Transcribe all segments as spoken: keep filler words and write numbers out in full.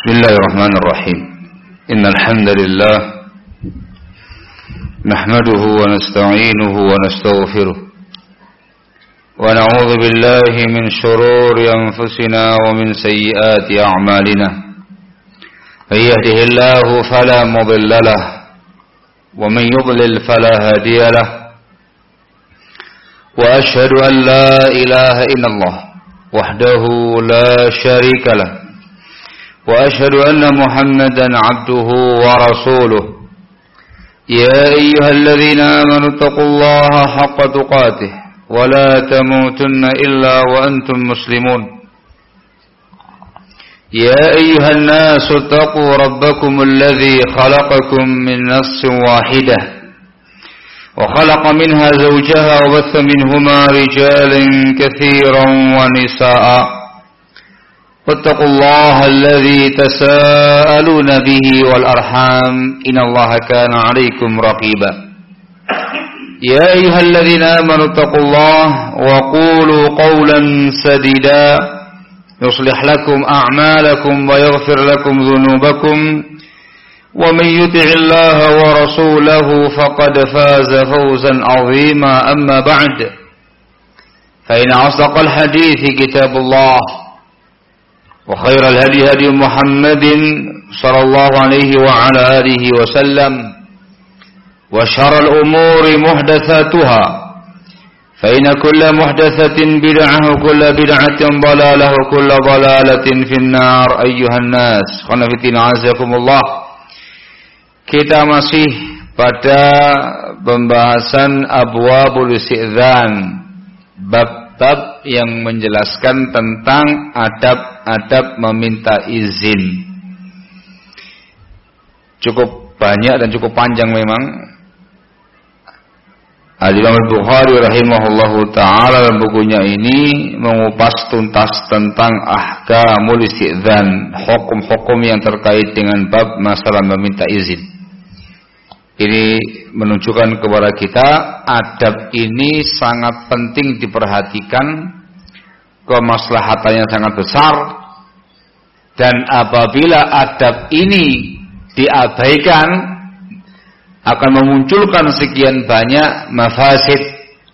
Bismillahirrahmanirrahim. Innal hamdalillah nahmaduhu wa nasta'inuhu wa nastaghfiruh wa na'udzu billahi min shururi anfusina wa min sayyiati a'malina. May yahdihillahu fala mudilla lahu wa man yudlil fala hadiya lahu. Wa ashhadu an la ilaha illallah wahdahu la syarika lahu. وأشهد أن محمدا عبده ورسوله يا أيها الذين آمنوا اتقوا الله حق تقاته ولا تموتن إلا وأنتم مسلمون يا أيها الناس اتقوا ربكم الذي خلقكم من نفس واحدة وخلق منها زوجها وبث منهما رجالا كثيرا ونساء واتقوا الله الذي تساءلون به والأرحام إن الله كان عليكم رقيبا يا أيها الذين آمنوا اتقوا الله وقولوا قولا سديدا يصلح لكم أعمالكم ويغفر لكم ذنوبكم ومن يطع الله ورسوله فقد فاز فوزا عظيما أما بعد فإن أصدق الحديث كتاب الله وخير الهدي هدي محمد صلى الله عليه وعلى آله وسلم وشر الأمور محدثاتها فإن كل محدثة بدعة وكل بدعة ضلالة وكل ضلالة في النار أيها الناس khonafidin azakumullah. Kita masih pada pembahasan abwabul isti'dzan, bab-bab yang menjelaskan tentang adab-adab meminta izin. Cukup banyak dan cukup panjang memang. Al-Imam Al-Bukhari rahimahullahu ta'ala dalam bukunya ini mengupas tuntas tentang ahkamul isti'dzan, hukum-hukum yang terkait dengan bab masalah meminta izin. Ini menunjukkan kepada kita adab ini sangat penting diperhatikan, kemaslahatannya sangat besar, dan apabila adab ini diabaikan akan memunculkan sekian banyak mafasid,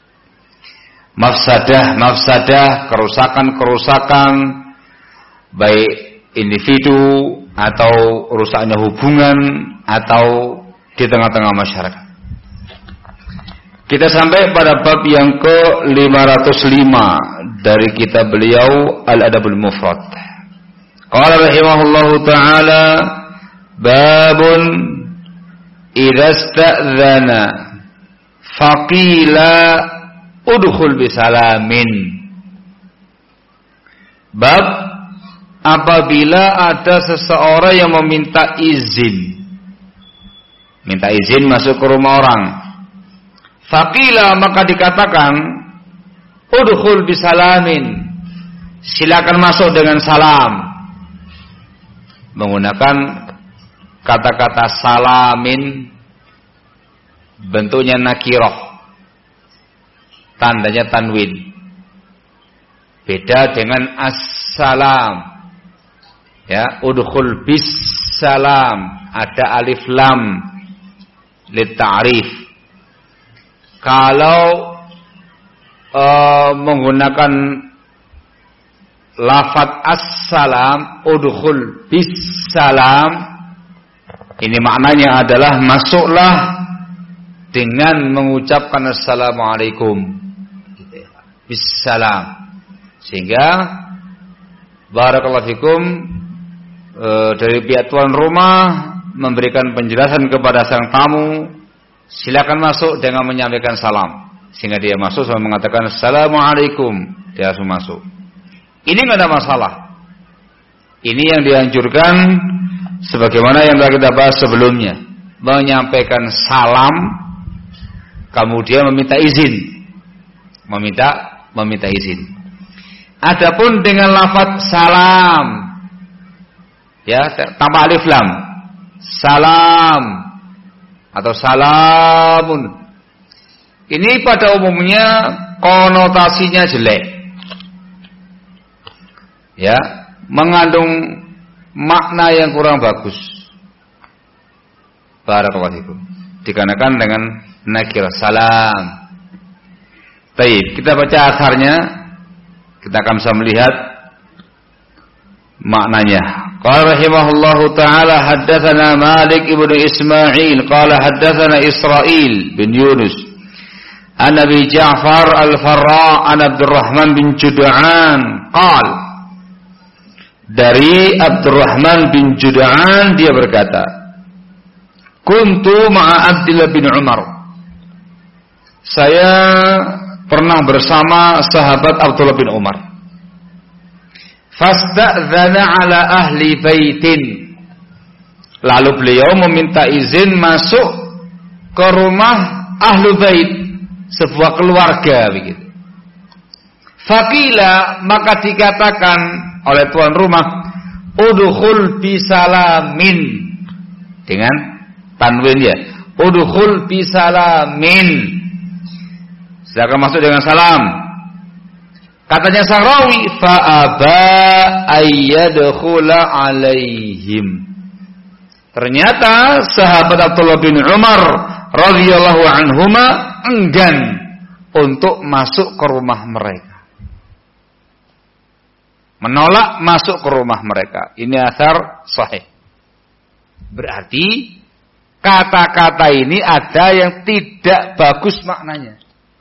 mafsadah-mafsadah, kerusakan-kerusakan baik individu atau rusaknya hubungan atau di tengah-tengah masyarakat. Kita sampai pada bab yang ke lima ratus lima dari kitab beliau Al-Adabul Mufrad. Qala rahimahullahu ta'ala babun idza sta'dzana faqila udkhul bisalamin. Bab apabila ada seseorang yang meminta izin, minta izin masuk ke rumah orang, faqila maka dikatakan udkhul bisalamin, silakan masuk dengan salam, menggunakan kata-kata salamin, bentuknya nakirah, tandanya tanwin, beda dengan assalam. Ya, udkhul bis salam, ada alif lam litta'rif. Kalau uh, menggunakan lafaz assalam, udkhul bis salam, ini maknanya adalah masuklah dengan mengucapkan assalamualaikum, bis salam. Sehingga barakallahu fikum, uh, dari pihak tuan rumah memberikan penjelasan kepada sang tamu, silakan masuk dengan menyampaikan salam, sehingga dia masuk sambil mengatakan assalamualaikum, dia langsung masuk. Ini enggak ada masalah. Ini yang dianjurkan sebagaimana yang telah kita bahas sebelumnya, menyampaikan salam kemudian meminta izin, meminta meminta izin. Adapun dengan lafaz salam, ya, tanpa alif lam, salam atau salamun, ini pada umumnya konotasinya jelek, ya, mengandung makna yang kurang bagus. Barakallahu fikum. Dikarenakan dengan nakir salam. Baik, kita baca asarnya. Kita akan bisa melihat maknanya. Qala rahimahullahu taala haddatsana Malik ibnu Ismail qala haddatsana Israil bin Yunus an Abi Ja'far al-Farra an Abdurrahman bin Jud'an qala dari Abdurrahman bin Jud'an dia berkata kuntu ma'a Abdullah bin Umar, saya pernah bersama sahabat Abdullah bin Umar. Fasta'dzana ala ahli baitin, lalu beliau meminta izin masuk ke rumah ahlu bait, sebuah keluarga begitu. Faqila, maka dikatakan oleh tuan rumah, udkhul bisalamin, dengan tanwin ya, udkhul bisalamin, silakan masuk dengan salam. Katanya sang rawi, fa'aba ayyadkhula alaihim. Ternyata sahabat Abdullah bin Umar radhiyallahu anhuma enggan untuk masuk ke rumah mereka, menolak masuk ke rumah mereka. Ini athar sahih. Berarti kata-kata ini ada yang tidak bagus maknanya,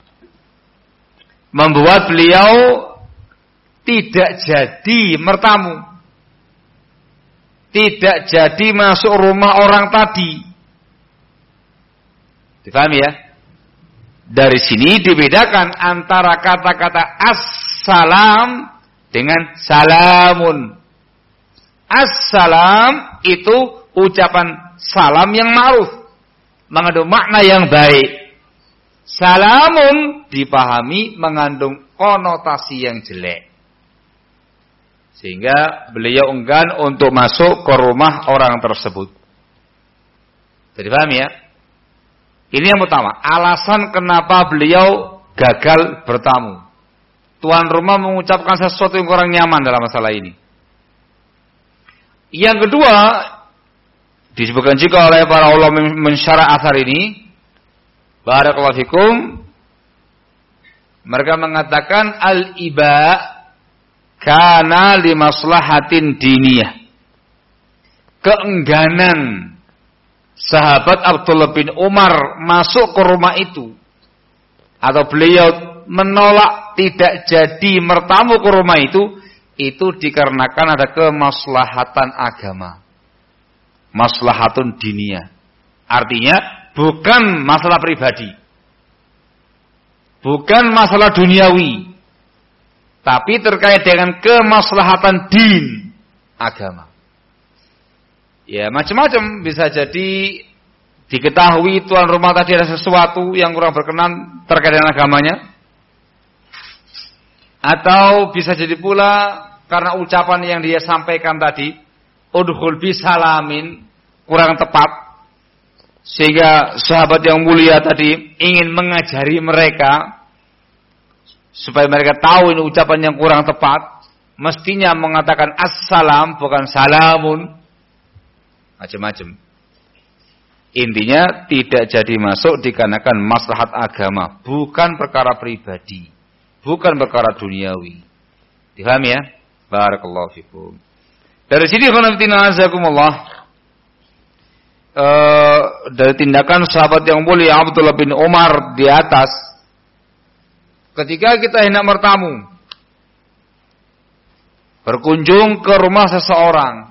membuat beliau tidak jadi bertamu, tidak jadi masuk rumah orang tadi. Dipahami ya? Dari sini dibedakan antara kata-kata assalam dengan salamun. Assalam itu ucapan salam yang ma'ruf, mengandung makna yang baik. Salamun dipahami mengandung konotasi yang jelek, sehingga beliau enggan untuk masuk ke rumah orang tersebut. Jadi paham ya? Ini yang pertama, alasan kenapa beliau gagal bertamu. Tuan rumah mengucapkan sesuatu yang kurang nyaman dalam masalah ini. Yang kedua, disebutkan juga oleh para ulama mensyarah athar ini, barakallahu fikum, mereka mengatakan al-iba kana li maslahatin diniyah. Keengganan sahabat Abdullah bin Umar masuk ke rumah itu, atau beliau menolak tidak jadi bertamu ke rumah itu, itu dikarenakan ada kemaslahatan agama, maslahatun diniyah. Artinya bukan masalah pribadi, bukan masalah duniawi, tapi terkait dengan kemaslahatan din, agama. Ya macam-macam, bisa jadi diketahui tuan rumah tadi ada sesuatu yang kurang berkenan terkait dengan agamanya, atau bisa jadi pula karena ucapan yang dia sampaikan tadi, udkhul bisalamin, kurang tepat, sehingga sahabat yang mulia tadi ingin mengajari mereka supaya mereka tahu ini ucapan yang kurang tepat, mestinya mengatakan assalam bukan salamun. Macam-macam. Intinya tidak jadi masuk dikarenakan maslahat agama, bukan perkara pribadi, bukan perkara duniawi. Dipahami ya? Barakallahu fikum. Dari sini khonaftina azakumullah, uh, dari tindakan sahabat yang mulia Abdullah bin Umar di atas, ketika kita hendak bertamu, berkunjung ke rumah seseorang,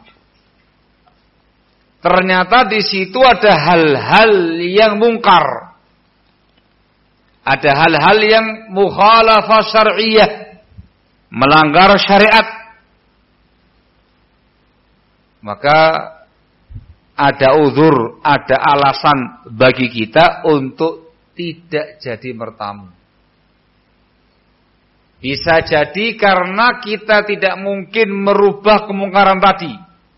ternyata di situ ada hal-hal yang mungkar, ada hal-hal yang mukhalafah syar'iyyah, melanggar syariat, maka ada uzur, ada alasan bagi kita untuk tidak jadi bertamu. Bisa jadi karena kita tidak mungkin merubah kemungkaran tadi,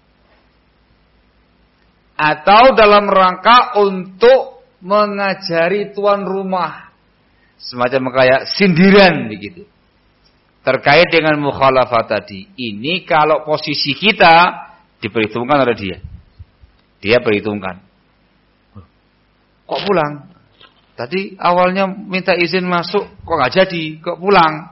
atau dalam rangka untuk mengajari tuan rumah, semacam kayak sindiran begitu, terkait dengan mukhalafah tadi. Ini kalau posisi kita diperhitungkan oleh dia. Dia perhitungkan. Kok pulang? Tadi awalnya minta izin masuk, kok nggak jadi, kok pulang?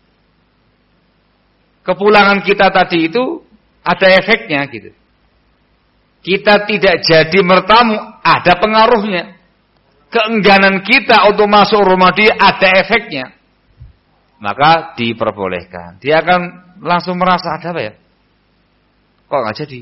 Kepulangan kita tadi itu ada efeknya gitu. Kita tidak jadi bertamu, ada pengaruhnya. Keengganan kita untuk masuk rumah dia ada efeknya. Maka diperbolehkan. Dia akan langsung merasa ada apa ya? Kok nggak jadi?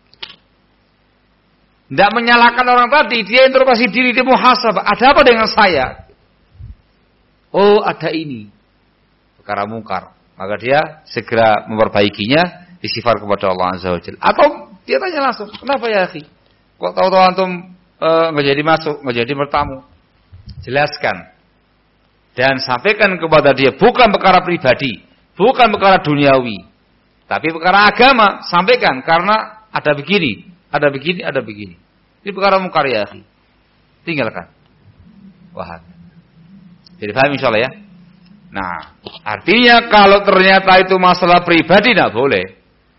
Tidak menyalahkan orang tadi, dia introspeksi diri, dia muhasabah. Ada apa dengan saya? Oh, ada ini. Perkara mungkar. Maka dia segera memperbaikinya, disifar kepada Allah Azza wa Jalla. Atau dia tanya langsung, kenapa ya akhi? Kok tahu-tahu antum nggak e, jadi masuk, nggak jadi bertamu? Jelaskan dan sampaikan kepada dia, bukan perkara pribadi, bukan perkara duniawi, tapi perkara agama. Sampaikan karena ada begini. Ada begini, ada begini. Ini perkara mungkar ya akhi. Tinggalkan. Wah. Jadi paham insyaallah ya. Nah, artinya kalau ternyata itu masalah pribadi tidak boleh.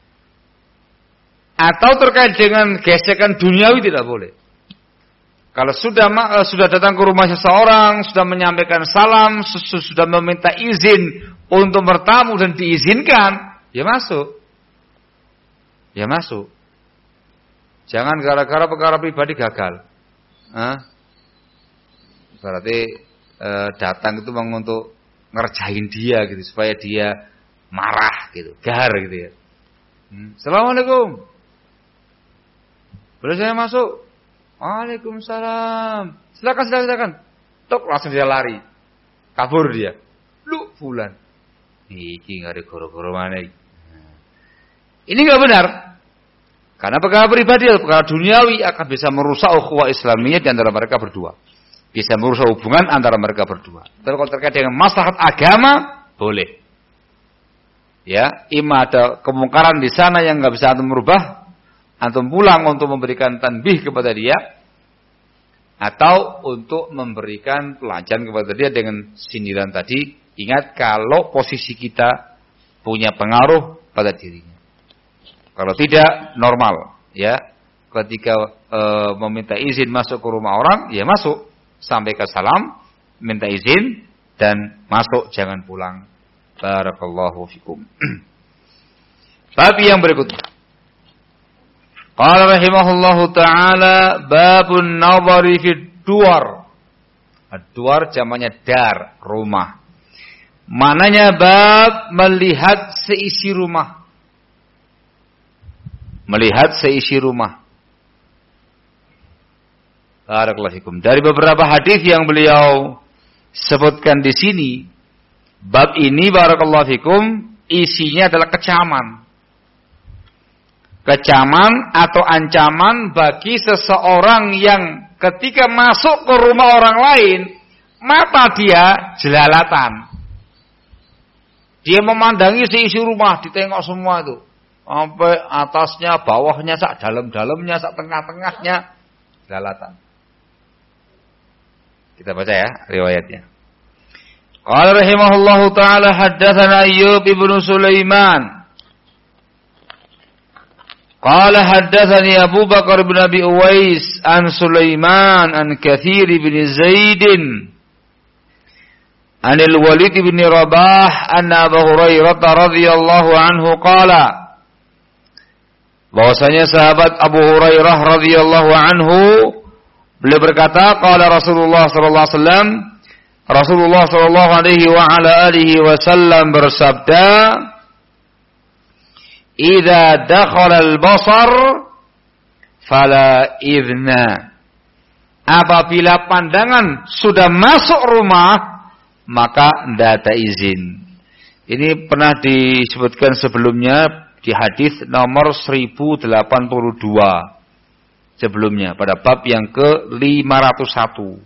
Atau terkait dengan gesekan duniawi tidak boleh. Kalau sudah sudah datang ke rumah seseorang, sudah menyampaikan salam, sudah meminta izin untuk bertamu dan diizinkan, ya masuk. Ya masuk. Jangan gara-gara perkara pribadi gagal. Hah? Berarti e, datang itu memang untuk ngerjain dia gitu, supaya dia marah gitu, gar gitu ya. Hmm. Assalamualaikum. Boleh saya masuk? Waalaikumsalam. Silakan, silakan, silakan. Tok, langsung dia lari. Kabur dia. Lu fulan. Iki enggak ada goro-goro mana. Ini enggak benar. Karena perkara pribadi, perkara duniawi akan bisa merusak ukhuwah Islamiyah di antara mereka berdua. Bisa merusak hubungan antara mereka berdua. Tapi kalau terkait dengan maslahat agama, boleh. Ya, ima ada kemungkaran di sana yang enggak bisa antum merubah, antum pulang untuk memberikan tanbih kepada dia, atau untuk memberikan pelajaran kepada dia dengan sindiran tadi. Ingat kalau posisi kita punya pengaruh pada dirinya. Kalau tidak, normal, ya. Ketika e, meminta izin masuk ke rumah orang, ya masuk, sampaikan salam, minta izin dan masuk, jangan pulang. Barakallahu fikum. Bab yang berikutnya. Qala rahimahullahu taala babun nadhari fid duar. Ad-duar jamaknya dar, rumah. Mananya bab melihat seisi rumah. Melihat seisi rumah. Barakallahu fikum. Dari beberapa hadis yang beliau sebutkan di sini, bab ini barakallahu fikum isinya adalah kecaman. Kecaman atau ancaman bagi seseorang yang ketika masuk ke rumah orang lain, mata dia jelalatan. Dia memandangi seisi rumah, ditengok semua itu. Sampai atasnya, bawahnya, sak dalam-dalamnya, sak tengah-tengahnya, jelalatan. Kita baca ya riwayatnya. Qala rahimahullahu taala haddatsana Ayyub ibnu Sulaiman. Qala haddatsani Abu Bakar bin Abi Uwais an Sulaiman an Katsir bin Zaid an al-Walid bin Rabah anna Abu Hurairah radhiyallahu anhu qala, bahwasanya sahabat Abu Hurairah radhiyallahu anhu beliau berkata, qala Rasulullah sallallahu alaihi wasallam, Rasulullah sallallahu alaihi wa ala alihi wasallam bersabda, idza dakhala al-basar fala idna. Apabila pandangan sudah masuk rumah, maka tidak ada izin. Ini pernah disebutkan sebelumnya di hadis nomor seribu delapan puluh dua sebelumnya pada bab yang ke lima ratus satu.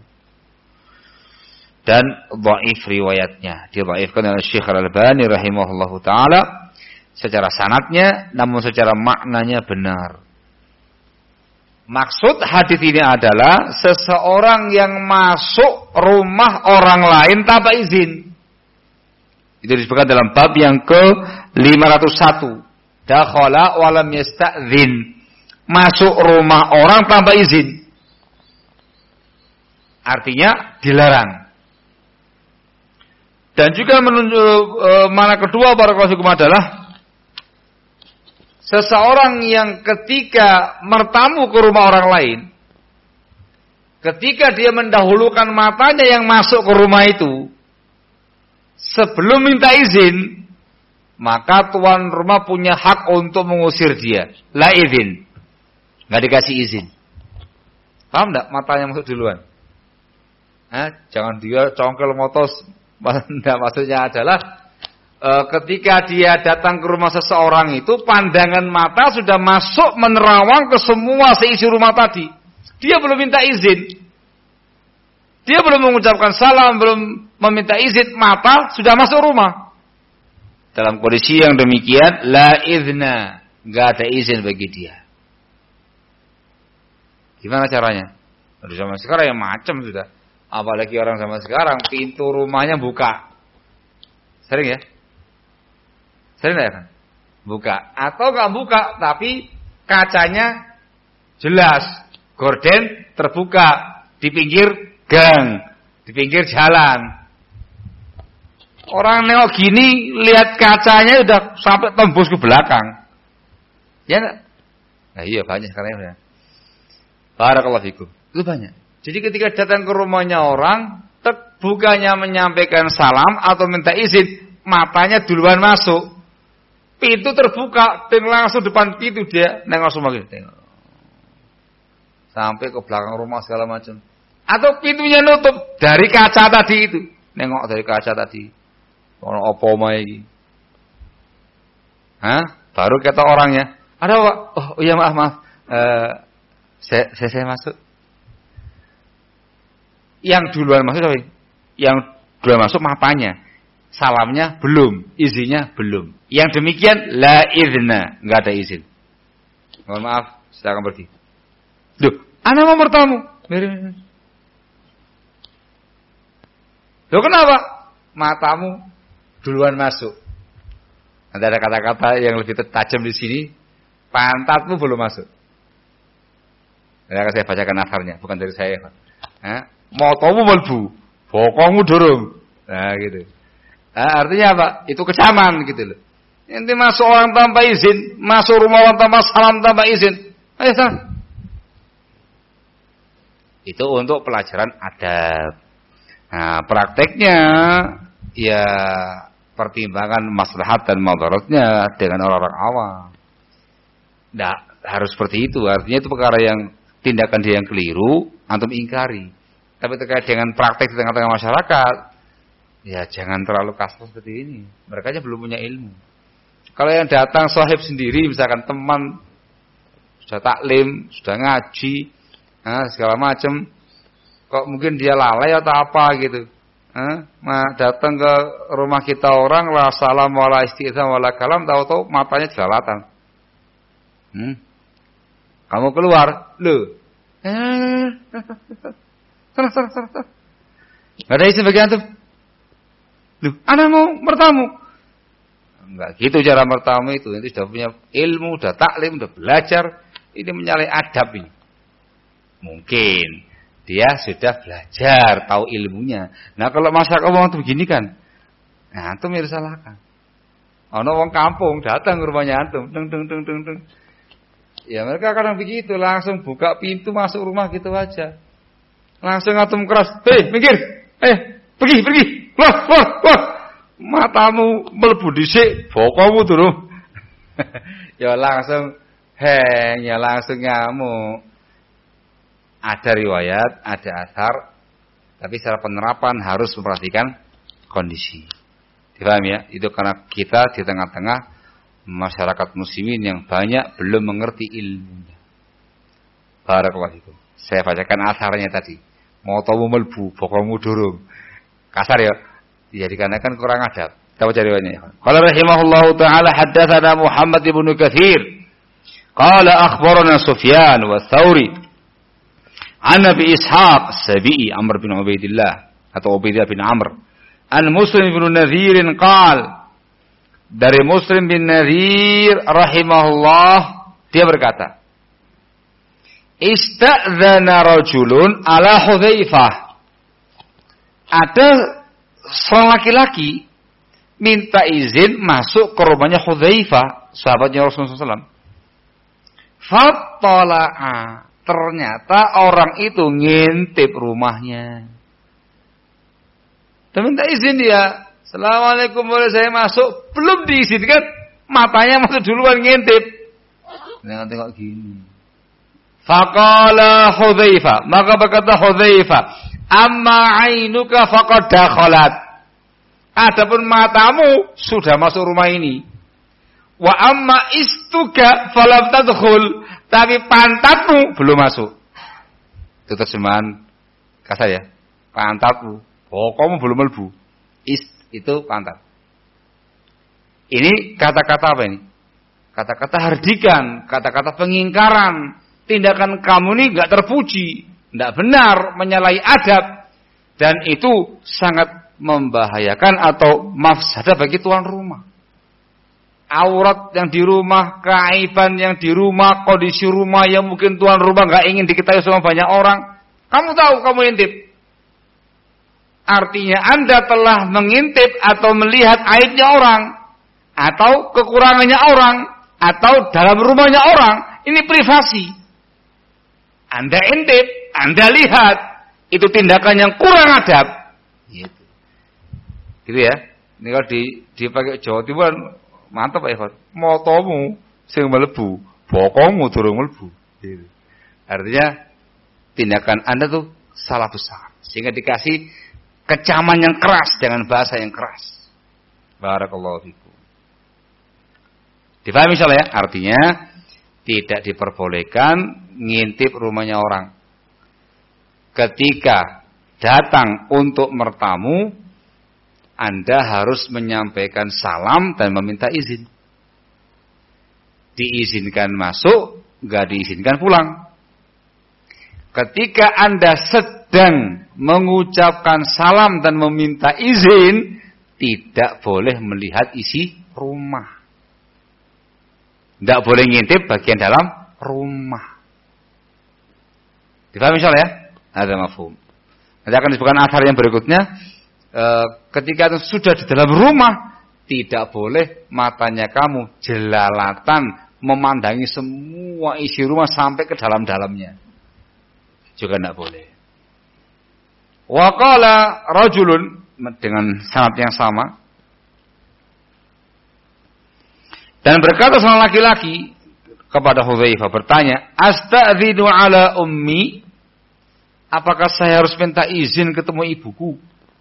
Dan dhaif riwayatnya, didhaifkan oleh Syekh Al-Albani rahimahullahu taala secara sanadnya, namun secara maknanya benar. Maksud hadis ini adalah seseorang yang masuk rumah orang lain tanpa izin. Itu disebutkan dalam bab yang ke lima ratus satu. dakhala wa lam yasta'dzin. Masuk rumah orang tanpa izin. Artinya dilarang. Dan juga menunjuk e, mana kedua barakallahu fikum adalah seseorang yang ketika bertamu ke rumah orang lain, ketika dia mendahulukan matanya yang masuk ke rumah itu sebelum minta izin, maka tuan rumah punya hak untuk mengusir dia. La izin. Nggak dikasih izin. Paham enggak? Matanya masuk duluan. Nah, jangan dia congkel motos. Nah, maksudnya adalah e, ketika dia datang ke rumah seseorang itu, pandangan mata sudah masuk menerawang ke semua seisi rumah tadi. Dia belum minta izin. Dia belum mengucapkan salam, belum meminta izin, mata sudah masuk rumah. Dalam kondisi yang demikian, la izna, nggak ada izin bagi dia. Gimana caranya? Aduh, zaman sekarang yang macam sudah. Apalagi orang zaman sekarang, pintu rumahnya buka. Sering ya? Sering ya kan? Buka. Atau nggak buka, tapi kacanya jelas. Gorden terbuka di pinggir gang, di pinggir jalan. Orang nengok gini, lihat kacanya udah sampai tembus ke belakang. Ya enggak? Nah iya banyak sekarang ya. Barakallahu fikum. Itu banyak. Jadi ketika datang ke rumahnya orang, bukannya menyampaikan salam atau minta izin, matanya duluan masuk. Pintu terbuka dan langsung depan pintu dia nengok semua gitu. Tengok. Sampai ke belakang rumah segala macam. Atau pintunya nutup dari kaca tadi itu. Nengok dari kaca tadi. Orang opo mai iki. Hah? Baru kata orangnya, "Ada, Pak?" "Oh, iya maaf, maaf. Eh Saya, saya, saya masuk." Yang duluan masuk apa? Yang duluan masuk matanya. Salamnya belum, izinnya belum. Yang demikian la izna, enggak ada izin. Mohon maaf, silakan pergi. Duh, ana mau bertamu. Loh kenapa? Matamu duluan masuk. Nanti ada kata-kata yang lebih tajam di sini. Pantatmu belum masuk. Ya, saya bacakan asarnya, bukan dari saya. Nah, motomu melbu, bokongmu durung. Nah, gitu. Nah, artinya apa? Itu kecaman gitu loh. Nanti masuk orang tanpa izin, masuk rumah orang tanpa salam tanpa izin. Ayo sana. Itu untuk pelajaran adab. Nah, prakteknya ya pertimbangan maslahat dan madaratnya dengan orang-orang awam. Nah, harus seperti itu. Artinya itu perkara yang tindakan dia yang keliru, antum ingkari. Tapi terkait dengan praktek di tengah-tengah masyarakat, ya jangan terlalu kasar seperti ini. Mereka aja belum punya ilmu. Kalau yang datang sahib sendiri, misalkan teman, sudah taklim, sudah ngaji, nah, segala macam, kok mungkin dia lalai atau apa gitu. Nah, datang ke rumah kita orang, la salam wala isti'zan wala kalam, tahu-tahu matanya jelalatan. Hmm? Kamu keluar, loh. Sana, sana, sana, sana. Gak ada izin bagi antum. Loh, anak mau bertamu. Enggak gitu cara bertamu itu. Itu sudah punya ilmu, sudah taklim, sudah belajar. Ini menyalahi adab ini. Mungkin dia sudah belajar, tahu ilmunya. Nah kalau masyarakat orang itu begini kan, nah antum yang disalahkan. Ono wong kampung datang ke rumahnya antum, deng deng deng deng deng. Ya mereka kadang begitu, langsung buka pintu masuk rumah gitu aja. Langsung antum keras, hei minggir, eh pergi pergi, keluar keluar keluar. Matamu melebu dhisik, bokongmu turun. Ya langsung heng, ya langsung ngamuk. Ada riwayat, ada asar, tapi secara penerapan harus memperhatikan kondisi. Dipaham ya? Itu karena kita di tengah-tengah masyarakat muslimin yang banyak belum mengerti ilmunya. Barakallahu fikum. Saya bacakan asarnya tadi. Motomu melbu, bokongmu durung. Kasar ya? Ya dikarenakan kurang adab. Kita baca riwayatnya. Qala rahimahullahu taala haddatsana Muhammad ibn Katsir. Qala akhbarana Sufyan wa Tsauri. An Abi Ishaq Sabi'i Amr bin Ubaidillah atau Ubaidillah bin Amr. An Muslim bin Nadhir qala dari Muslim bin Nadir rahimahullah, dia berkata, Ista'dzana rajulun ala Hudzaifah. Ada seorang laki-laki minta izin masuk ke rumahnya Hudzaifah, sahabatnya Rasulullah shallallahu alaihi wasallam. Fattala'a, ternyata orang itu ngintip rumahnya. Dan minta izin dia. Assalamualaikum, boleh saya masuk? Belum diizinkan, matanya masuk duluan ngintip. Jangan tengok gini. Faqala Hudzaifah, maka berkata Hudzaifah, amma ainuka faqad dakhalat. Adapun matamu sudah masuk rumah ini. Wa amma istuka falam tadkhul, tapi pantatmu belum masuk. Itu terjemahan kasar ya. Pantatmu, pokokmu belum mlebu. Ist itu pantat. Ini kata-kata apa ini? Kata-kata hardikan, kata-kata pengingkaran. Tindakan kamu ini enggak terpuji, enggak benar, menyalahi adab, dan itu sangat membahayakan atau mafsadah bagi tuan rumah. Aurat yang di rumah, keaiban yang di rumah, kondisi rumah yang mungkin tuan rumah enggak ingin diketahui sama banyak orang, kamu tahu, kamu intip. Artinya Anda telah mengintip atau melihat aibnya orang, atau kekurangannya orang, atau dalam rumahnya orang. Ini privasi. Anda intip, Anda lihat, itu tindakan yang kurang adab. Gitu, gitu ya. Ini kalau di dipakai Jawa Timur, mantap Pak Ikhwan. Motomu sing mlebu, bokongmu durung mlebu. Gitu. Artinya tindakan Anda tuh salah besar, sehingga dikasih kecaman yang keras dengan bahasa yang keras. Barakallahu fikum. Difahami insyaallah ya? Artinya tidak diperbolehkan ngintip rumahnya orang. Ketika datang untuk bertamu, Anda harus menyampaikan salam dan meminta izin. Diizinkan masuk, enggak diizinkan pulang. Ketika Anda sedang mengucapkan salam dan meminta izin, tidak boleh melihat isi rumah. Tidak boleh ngintip bagian dalam rumah. Difahami insyaallah ya? Ada mafhum. Nanti akan disebutkan asar yang berikutnya. E, ketika itu sudah di dalam rumah, tidak boleh matanya kamu jelalatan memandangi semua isi rumah sampai ke dalam-dalamnya. Juga tidak boleh. Wa qala rajulun, dengan sanad yang sama. Dan berkata seorang laki-laki kepada Hudzaifah, bertanya, "Asta'dzinu ala ummi?" Apakah saya harus minta izin ketemu ibuku?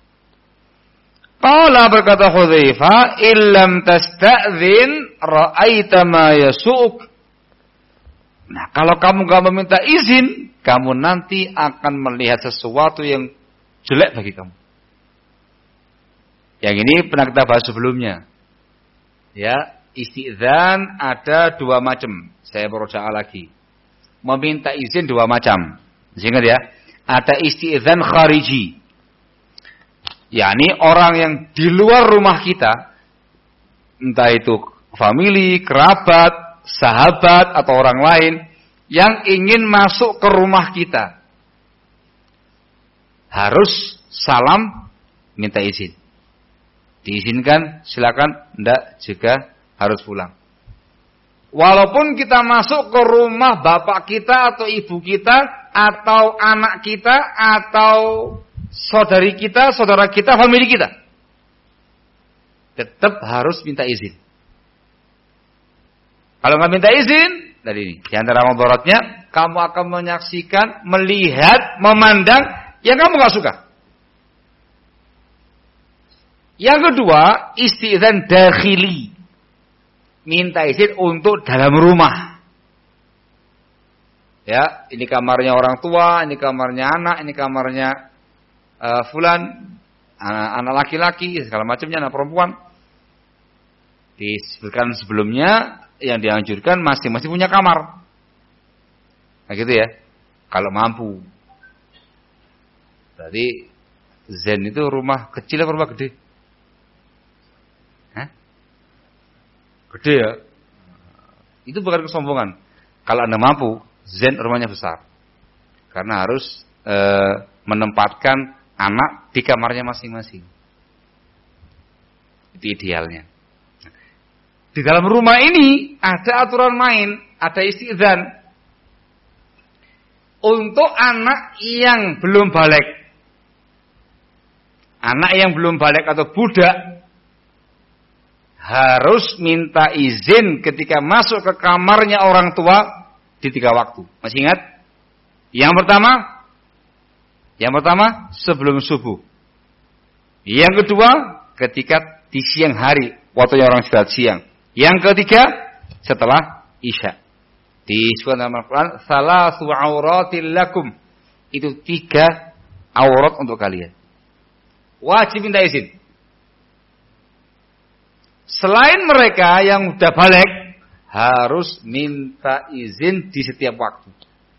Qala, berkata Hudzaifah, "Illam tasta'dzin ra'aita ma yasu'uk." Nah, kalau kamu enggak meminta izin, kamu nanti akan melihat sesuatu yang jelek bagi kamu. Yang ini pernah kita bahas sebelumnya. Ya, istidzan ada dua macam. Saya berusaha lagi. Meminta izin dua macam. Ingat ya. Ada istidzan khariji. yakni orang yang di luar rumah kita, entah itu famili, kerabat, sahabat atau orang lain yang ingin masuk ke rumah kita, harus salam minta izin. Diizinkan silakan, enggak juga harus pulang. Walaupun kita masuk ke rumah bapak kita atau ibu kita atau anak kita atau saudari kita, saudara kita, famili kita, tetap harus minta izin. Kalau nggak minta izin, tadi ini di antara mudaratnya, kamu akan menyaksikan, melihat, memandang yang kamu nggak suka. Yang kedua, istidzan dakhili, minta izin untuk dalam rumah. Ya, ini kamarnya orang tua, ini kamarnya anak, ini kamarnya uh, fulan, anak, anak laki-laki, segala macamnya, anak perempuan. Disebutkan sebelumnya yang dianjurkan masing-masing punya kamar. Nah gitu ya. Kalau mampu. Berarti Zen itu rumah kecil atau rumah gede? Hah? gede ya. Itu bukan kesombongan. Kalau Anda mampu, zen rumahnya besar. Karena harus e, menempatkan anak di kamarnya masing-masing. Itu idealnya. Di dalam rumah ini ada aturan main, ada istidzan. Untuk anak yang belum balik. Anak yang belum balik atau budak harus minta izin ketika masuk ke kamarnya orang tua di tiga waktu. Masih ingat? Yang pertama, yang pertama sebelum subuh. Yang kedua, ketika di siang hari, waktunya orang istirahat siang. Yang ketiga, setelah isya. Disebutkan dalam Al-Quran, salasu auratil lakum. Itu tiga aurat untuk kalian. Wajib minta izin. Selain mereka yang sudah balik, harus minta izin di setiap waktu.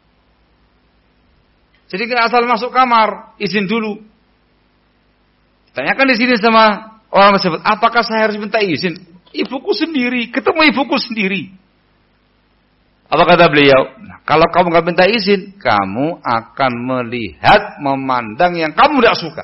Jadi tidak asal masuk kamar, izin dulu. Tanyakan di sini sama orang tersebut, apakah saya harus minta izin? Ibuku sendiri, ketemu ibuku sendiri. Apa kata beliau? Nah, kalau kamu nggak minta izin, kamu akan melihat, memandang yang kamu tidak suka.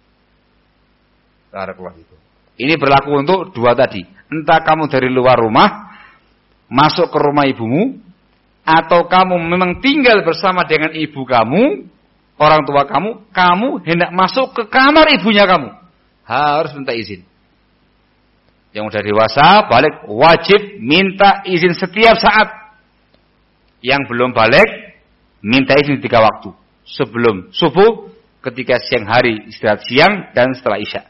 Itu. Ini berlaku untuk dua tadi. Entah kamu dari luar rumah masuk ke rumah ibumu, atau kamu memang tinggal bersama dengan ibu kamu, orang tua kamu, kamu hendak masuk ke kamar ibunya kamu, harus minta izin. Yang sudah dewasa balik wajib minta izin setiap saat. Yang belum balik minta izin tiga waktu. Sebelum subuh, ketika siang hari istirahat siang, dan setelah isya.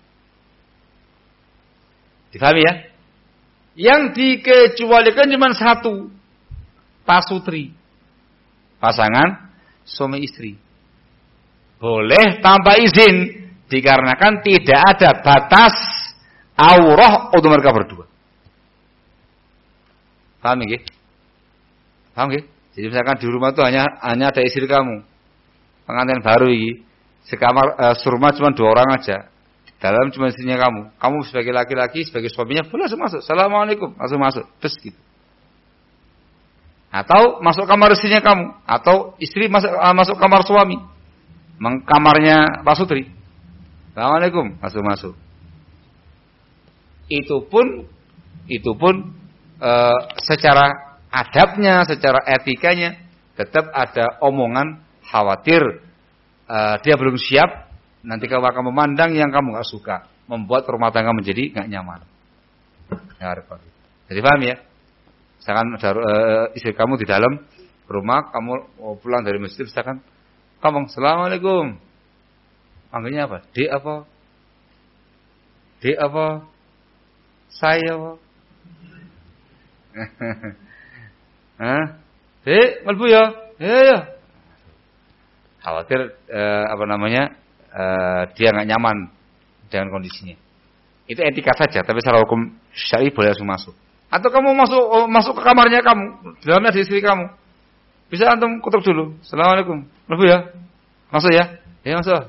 Difahami ya? Yang dikecualikan cuma satu. Pasutri. Pasangan suami istri. Boleh tanpa izin. Dikarenakan tidak ada batas aurah untuk mereka berdua. Paham ya? Paham ya? Jadi misalkan di rumah itu hanya hanya ada istri kamu. Pengantin baru ini. Sekamar uh, serumah cuma dua orang aja. Dalam cuma istrinya kamu. Kamu sebagai laki-laki, sebagai suaminya boleh langsung masuk. Assalamualaikum, langsung masuk. Terus gitu. Atau masuk kamar istrinya kamu, atau istri masuk uh, masuk kamar suami. Kamarnya Pak Sutri. Assalamualaikum, langsung masuk. Itu pun itu pun uh, secara adabnya, secara etikanya tetap ada omongan khawatir uh, dia belum siap. Nanti kamu akan memandang yang kamu gak suka, membuat rumah tangga menjadi gak nyaman. Jadi paham ya? Misalkan uh, istri kamu di dalam rumah, kamu mau pulang dari masjid, misalkan kamu assalamualaikum, panggilnya apa? Dek apa? Dek apa? Saya apa? Hah? Dek, melbu ya? Ya ya. Khawatir uh, apa namanya? Uh, dia nggak nyaman dengan kondisinya. Itu etika saja, tapi secara hukum syar'i boleh langsung masuk. Atau kamu masuk oh, masuk ke kamarnya kamu, di dalamnya ada istri kamu. Bisa antum kutuk dulu. Assalamualaikum. Lebu ya? Masuk ya? Ya masuk.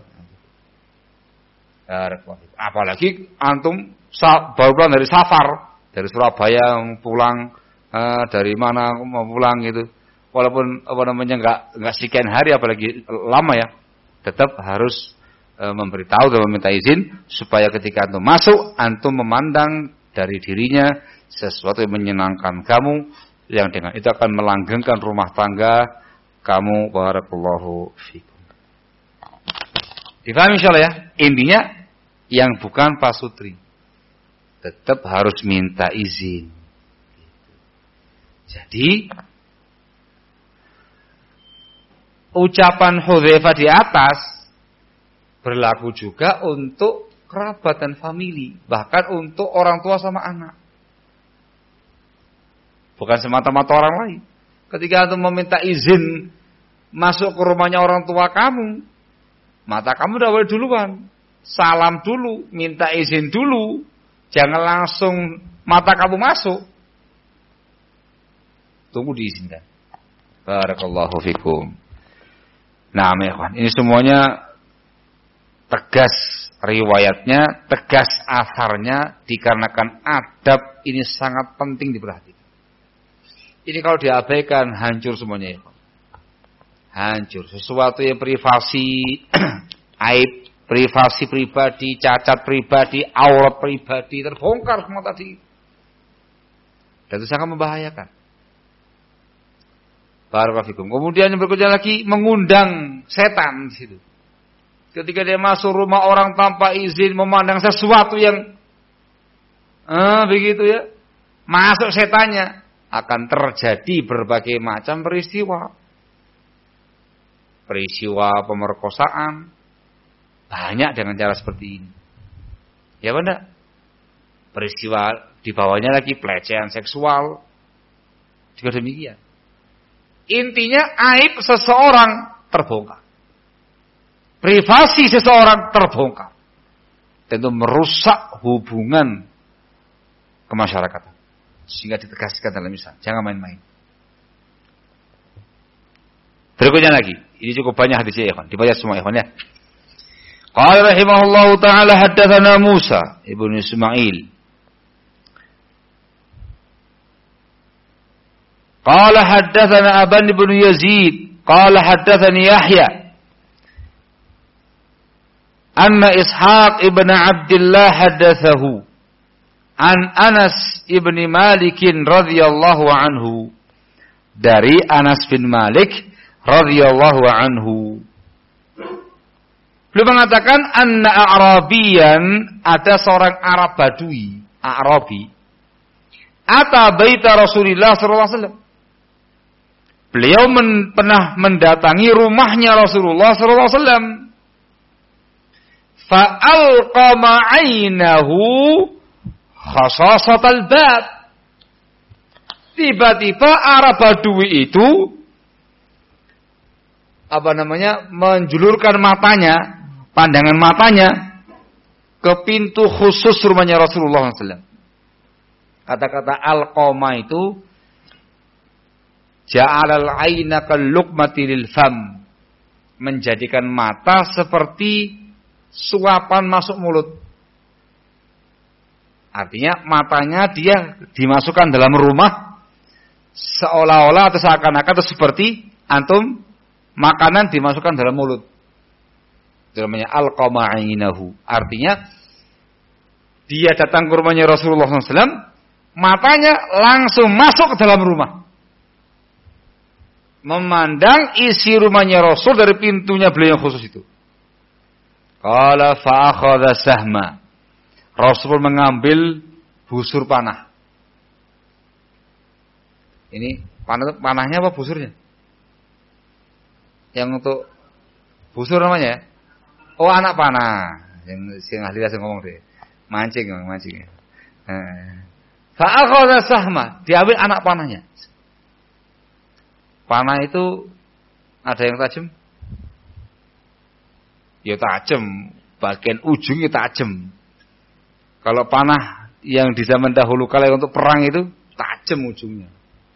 Apalagi antum baru pulang dari safar, dari Surabaya pulang uh, dari mana mau pulang gitu. Walaupun apa namanya nggak nggak sekian hari, apalagi lama ya, tetap harus memberitahu dan meminta izin supaya ketika antum masuk, antum memandang dari dirinya sesuatu yang menyenangkan kamu, yang dengan itu akan melanggengkan rumah tangga kamu. Barakallahu fikum. Difahami insyaallah ya? Intinya yang bukan pasutri tetap harus minta izin. Jadi ucapan Hudzaifah di atas berlaku juga untuk kerabat dan famili, bahkan untuk orang tua sama anak. Bukan semata-mata orang lain. Ketika antum meminta izin masuk ke rumahnya orang tua kamu, mata kamu udah boleh duluan. Salam dulu, minta izin dulu. Jangan langsung mata kamu masuk. Tunggu diizinkan. Barakallahu fikum. Nah, ini semuanya tegas riwayatnya, tegas asarnya, dikarenakan adab ini sangat penting diperhatikan. Ini kalau diabaikan hancur semuanya ya. Hancur. Sesuatu yang privasi, aib privasi pribadi, cacat pribadi, aurat pribadi terbongkar semua tadi. Dan itu sangat membahayakan. Barakallahu. Kemudian yang berikutnya lagi mengundang setan di situ. Ketika dia masuk rumah orang tanpa izin, memandang sesuatu yang eh, begitu ya, masuk setannya, akan terjadi berbagai macam peristiwa. Peristiwa pemerkosaan banyak dengan cara seperti ini. Ya benar. Peristiwa di bawahnya lagi pelecehan seksual. Juga demikian. Intinya aib seseorang terbongkar. Privasi seseorang terbongkar. Tentu merusak hubungan kemasyarakatan. Sehingga ditegaskan dalam Islam. Jangan main-main. Berikutnya lagi. Ini cukup banyak hadisnya ya ikhwan. Dibaca semua ikhwan ya. Qala rahimahullahu ta'ala haddatsana Musa ibnu Ismail. Qala haddatsana Aban ibn Yazid, qala haddatsani Yahya. Anna Ishaq ibn Abdullah haddatsahu an Anas ibn Malik radhiyallahu anhu. Dari Anas bin Malik radhiyallahu anhu. Beliau mengatakan anna A'rabiyan, ada seorang Arab Badui, A'rabi. Ata baita Rasulullah sallallahu alaihi wasallam. Beliau men, pernah mendatangi rumahnya Rasulullah sallallahu alaihi wasallam. Fa'alqama 'ainahu khasasatal bab. Tiba-tiba Arab Badui itu apa namanya? menjulurkan matanya, pandangan matanya ke pintu khusus rumahnya Rasulullah sallallahu alaihi wasallam. Kata-kata alqama itu ja'alal aina kal luqmati lil fam, menjadikan mata seperti suapan masuk mulut. Artinya matanya dia dimasukkan dalam rumah seolah-olah atau seakan-akan atau seperti antum makanan dimasukkan dalam mulut. Itu namanya alqama ainahu. Artinya dia datang ke rumahnya Rasulullah sallallahu alaihi wasallam, matanya langsung masuk ke dalam rumah. Memandang isi rumahnya Rasul dari pintunya beliau yang khusus itu. Qala fa akhadha sahma. Rasul mengambil busur panah. Ini panah, panahnya apa busurnya? Yang untuk busur namanya ya? Oh, anak panah. Yang sing ahli langsung ngomong deh. Mancing, mancing. Fa akhadha sahma, diambil anak panahnya. Panah itu ada yang tajam? Ya tajam, bagian ujungnya tajam. Kalau panah yang di zaman dahulu kala untuk perang itu tajam ujungnya.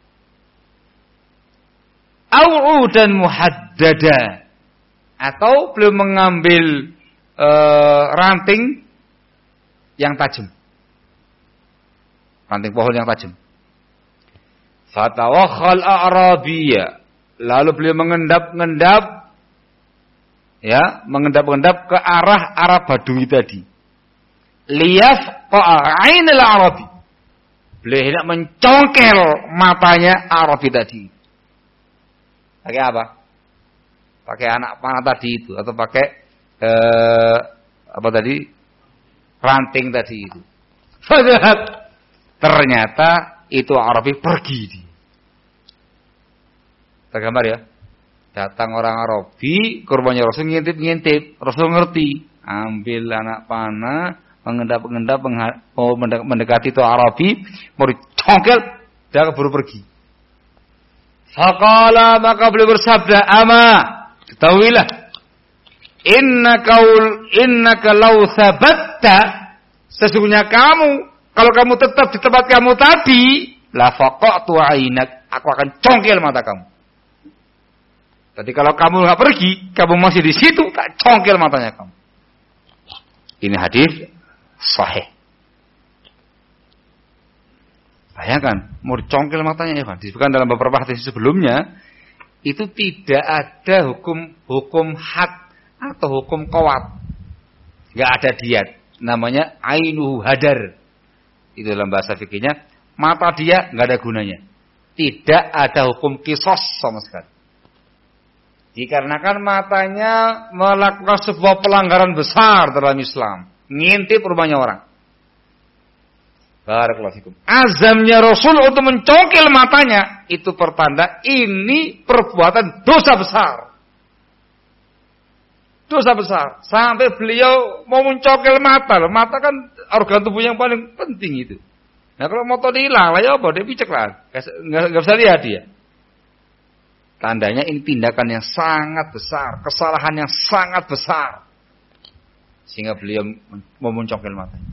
Au dan muhaddada, atau belum mengambil e, ranting yang tajam, ranting pohon yang tajam. Fatawakhal a'rabiyya, lalu beliau mengendap-endap, ya, mengendap-endap ke arah Arab Badui tadi. Liyafqa 'ainal Arabi, beliau hendak mencongkel matanya Arabi tadi. Pakai apa? Pakai anak panah tadi itu, atau pakai eh, apa tadi? Ranting tadi itu. Ternyata itu Arabi pergi dia. Tergambar ya. Datang orang Arabi ke rumahnya Rasul, ngintip-ngintip. Rasul ngerti. Ambil anak panah, mengendap-endap, mau mendekati itu Arabi, mau dicongkel, dia keburu pergi. Faqala, maka beliau bersabda, ama, ketahuilah, innaka innaka law thabatta, sesungguhnya kamu, kalau kamu tetap di tempat kamu tadi, la faqatu 'ainak, aku akan congkel mata kamu. Jadi kalau kamu enggak pergi, kamu masih di situ, tak congkel matanya kamu. Ini hadis sahih. Bayangkan, mau dicongkel matanya ya kan. Disebutkan dalam beberapa hadis sebelumnya, itu tidak ada hukum hukum had atau hukum qawat. Enggak ada diat. Namanya ainuhu hadar. Itu dalam bahasa fikihnya, mata dia enggak ada gunanya. Tidak ada hukum qisas sama sekali. Dikarenakan matanya melakukan sebuah pelanggaran besar dalam Islam. Ngintip rumahnya orang. Barakallahu fikum. Azamnya Rasul untuk mencongkel matanya, itu pertanda ini perbuatan dosa besar. Dosa besar. Sampai beliau mau mencongkel mata. Mata kan organ tubuh yang paling penting itu. Nah kalau motor hilang lah ya apa? Dia picek lah. Nggak bisa lihat dia. Tandanya ini tindakan yang sangat besar. Kesalahan yang sangat besar. Sehingga beliau mau mencongkel matanya.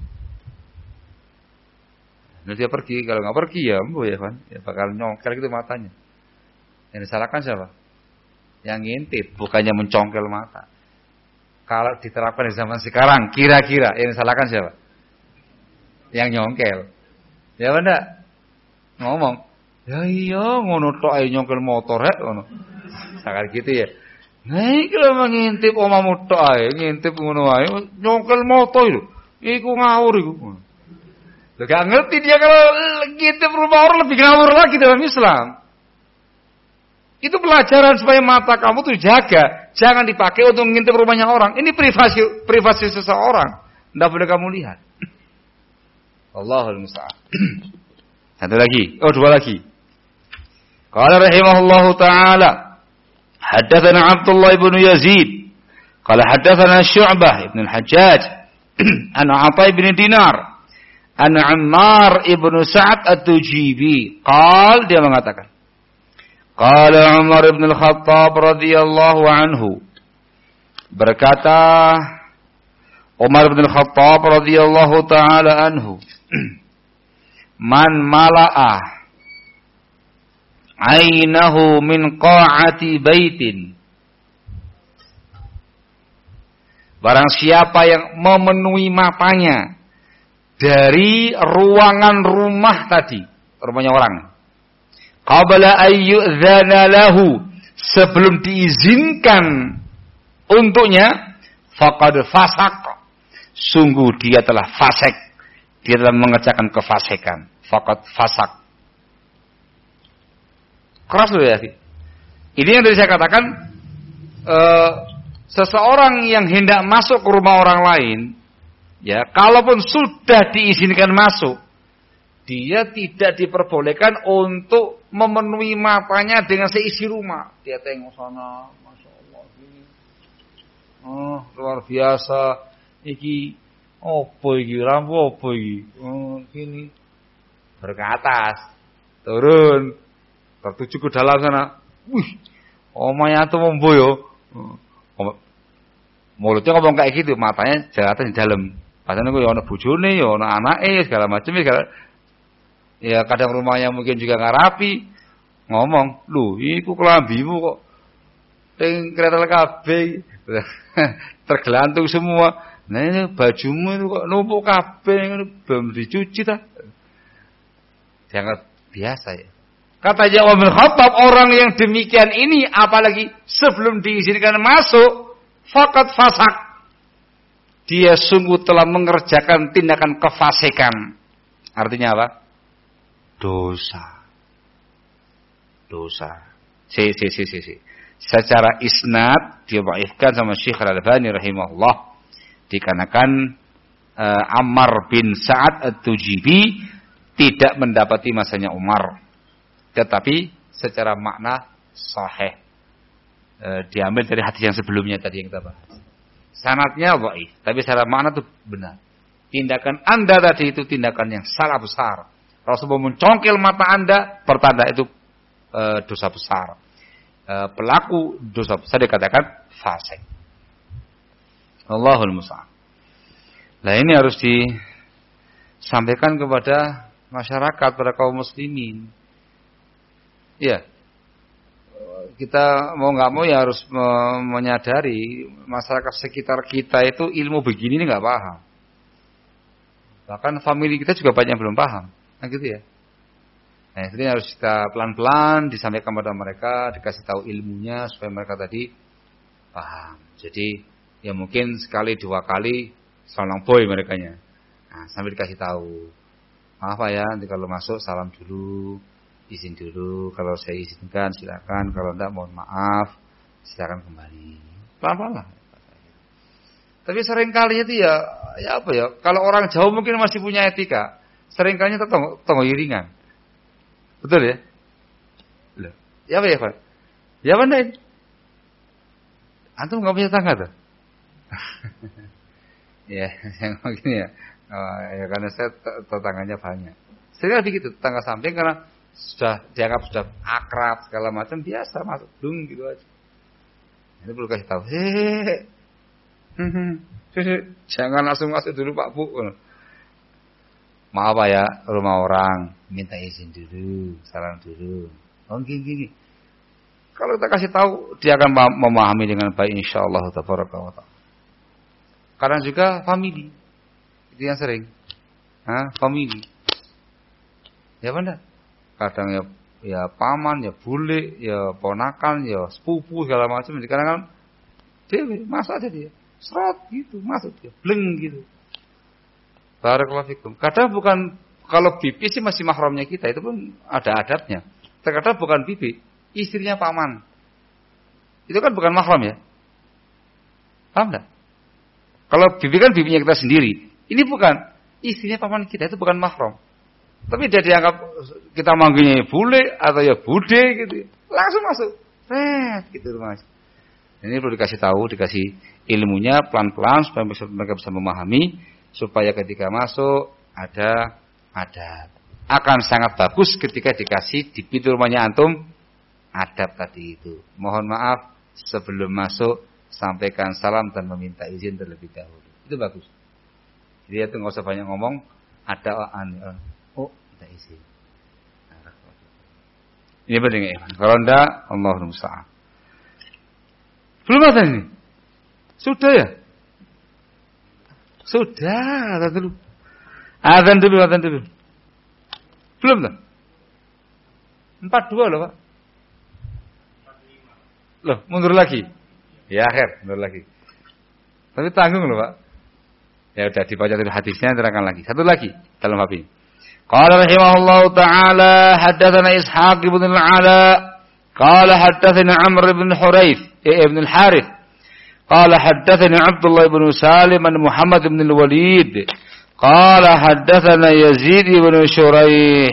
Nah dia pergi, kalau nggak pergi ya, bu ya kan, ya bakal nyongkel gitu matanya. Yang disalahkan siapa? Yang ngintip, bukannya mencongkel mata. Kalau diterapkan di zaman sekarang, kira-kira yang disalahkan siapa? Yang nyongkel. Ya benar? Ngomong, ya iya ngono tok ae nyongkel motor rek ngono. Sakar gitu ya. Nah iki lho ngintip omamu tok ae, ngintip ngono ae nyongkel motor lho. Iku ngawur iku. Loh, gak ngerti dia kalau ngintip rumah orang lebih ngawur lagi dalam Islam. Itu pelajaran supaya mata kamu tuh jaga, jangan dipakai untuk ngintip rumahnya orang. Ini privasi privasi seseorang, tidak boleh kamu lihat. Allahul musta'an. Satu lagi, oh dua lagi. Qala rahimahullahu taala, haddatsana Abdullah ibn Yazid, qala haddatsana Syu'bah ibn al-Hajjaj, an Atha ibn Dinar. An Ammar ibnu Sa'ad at-Tujibi qal, dia mengatakan qala Umar ibn al-Khattab radhiyallahu anhu, berkata Umar ibn al-Khattab radhiyallahu taala anhu, man mala'a ainahu min qa'ati baitin, barang siapa yang memenuhi matanya dari ruangan rumah tadi, rumahnya orang, qabla ayyudzana lahu, sebelum diizinkan untuknya, faqad fasaq, sungguh dia telah fasik, dia telah mengerjakan kefasikan. Faqad fasaq, keras loh ya. Ini yang tadi saya katakan, uh, seseorang yang hendak masuk ke rumah orang lain, ya, kalaupun sudah diizinkan masuk, dia tidak diperbolehkan untuk memenuhi matanya dengan seisi rumah. Dia tengok sana, masya Allah, ini, oh luar biasa, iki, opo iki, rambu opo iki, oh gini, berkatas, turun, tertuju ke dalam sana, wih, omanya tuh memboyo, oh, mulutnya ngomong kayak gitu, matanya jalan di dalam. Padahal aku ya ana bojone, ya ana anake, segala macam ya. Ya kadang rumahnya mungkin juga nggak rapi. Ngomong, "Lho, iku kelambimu kok teng kretel kabeh." Tergelantung semua. Nah, ini bajumu itu kok numpuk kabeh, belum dicuci ta? Dianggap biasa ya. Kata Umar bin Khattab, orang yang demikian ini apalagi sebelum diizinkan masuk, faqad fasaq, dia sungguh telah mengerjakan tindakan kefasikan. Artinya apa? Dosa. Dosa. Si, si, si, si, si. Secara isnad dia dhaifkan sama Syekh Al-Albani rahimahullah. Dikarenakan uh, Ammar bin Sa'ad at-Tujibi tidak mendapati masanya Umar. Tetapi secara makna sahih. Uh, diambil dari hadis yang sebelumnya tadi yang kita bahas. Sanadnya dhaif, tapi secara makna itu benar. Tindakan Anda tadi itu tindakan yang salah besar. Rasulullah mencongkel mata Anda, pertanda itu e, dosa besar. E, pelaku dosa besar dikatakan fasik. Allahul musta'an. Nah ini harus disampaikan kepada masyarakat, pada kaum muslimin. Ya, kita mau nggak mau ya harus menyadari masyarakat sekitar kita itu ilmu begini ini nggak paham. Bahkan famili kita juga banyak yang belum paham, nah gitu ya. Nah ini harus kita pelan-pelan disampaikan kepada mereka, dikasih tahu ilmunya supaya mereka tadi paham. Jadi ya mungkin sekali dua kali salam boy merekanya. Nah sambil dikasih tahu, maaf Pak ya, nanti kalau masuk salam dulu, izin dulu. Kalau saya izinkan silakan, kalau enggak mohon maaf, silakan kembali. Pelan-pelan lah. Tapi seringkali itu ya, ya apa ya? Kalau orang jauh mungkin masih punya etika. Seringkali itu tonggo, tonggo iringan. Betul ya? Loh, ya apa ya Pak? Ya mana ini? Antum nggak punya tangga tuh? Ya, yang begini ya. Oh, ya karena saya tetangganya banyak. Sering begitu, tetangga samping karena sudah dianggap sudah akrab segala macam, biasa masuk dung gitu aja. Ini perlu kasih tahu. Hehehe. Jangan langsung masuk dulu Pak Bu. Maaf Pak ya, rumah orang, minta izin dulu, salam dulu. Oh gini gini. Kalau kita kasih tahu, dia akan memahami dengan baik insyaallah tabaraka wa taala. Kadang juga family. Itu yang sering. Hah, family. Ya benar. Kadang ya ya paman, ya bule, ya ponakan, ya sepupu segala macam. Kadang kan dewe masuk aja dia. Serot gitu, masuk dia. Bleng gitu. Barakallahu fikum. Kadang bukan, kalau bibi sih masih mahramnya kita, itu pun ada adabnya. Terkadang bukan bibi, istrinya paman. Itu kan bukan mahram ya. Paham enggak? Kalau bibi kan bibinya kita sendiri. Ini bukan, istrinya paman kita, itu bukan mahram. Tapi dia dianggap kita manggilnya bule atau ya bude gitu. Langsung masuk. Red gitu Mas. Ini perlu dikasih tahu, dikasih ilmunya pelan-pelan supaya mereka bisa memahami, supaya ketika masuk ada adab. Akan sangat bagus ketika dikasih di pintu rumahnya antum adab tadi itu. Mohon maaf sebelum masuk sampaikan salam dan meminta izin terlebih dahulu. Itu bagus. Jadi itu nggak usah banyak ngomong, ada an oh minta izin. Ini penting ya. Kalau enggak, Allahumma musta'an. Belum ada ini. Sudah ya? Sudah, azan dulu. Azan dulu, azan dulu. Belum tak? Empat dua loh Pak. Loh, mundur lagi. Ya akhir, mundur lagi. Tapi tanggung loh Pak. Ya udah dibaca dulu hadisnya, terangkan lagi. Satu lagi dalam hal ini. Qala rahimahullahu ta'ala haddatsana Ishaq ibn al-Ala qala haddatsana Amr ibn Hurayth ibn al-Harith qala haddatsana Abdullah ibn Salim an Muhammad ibn al-Walid qala haddatsana Yazid ibn Shuraih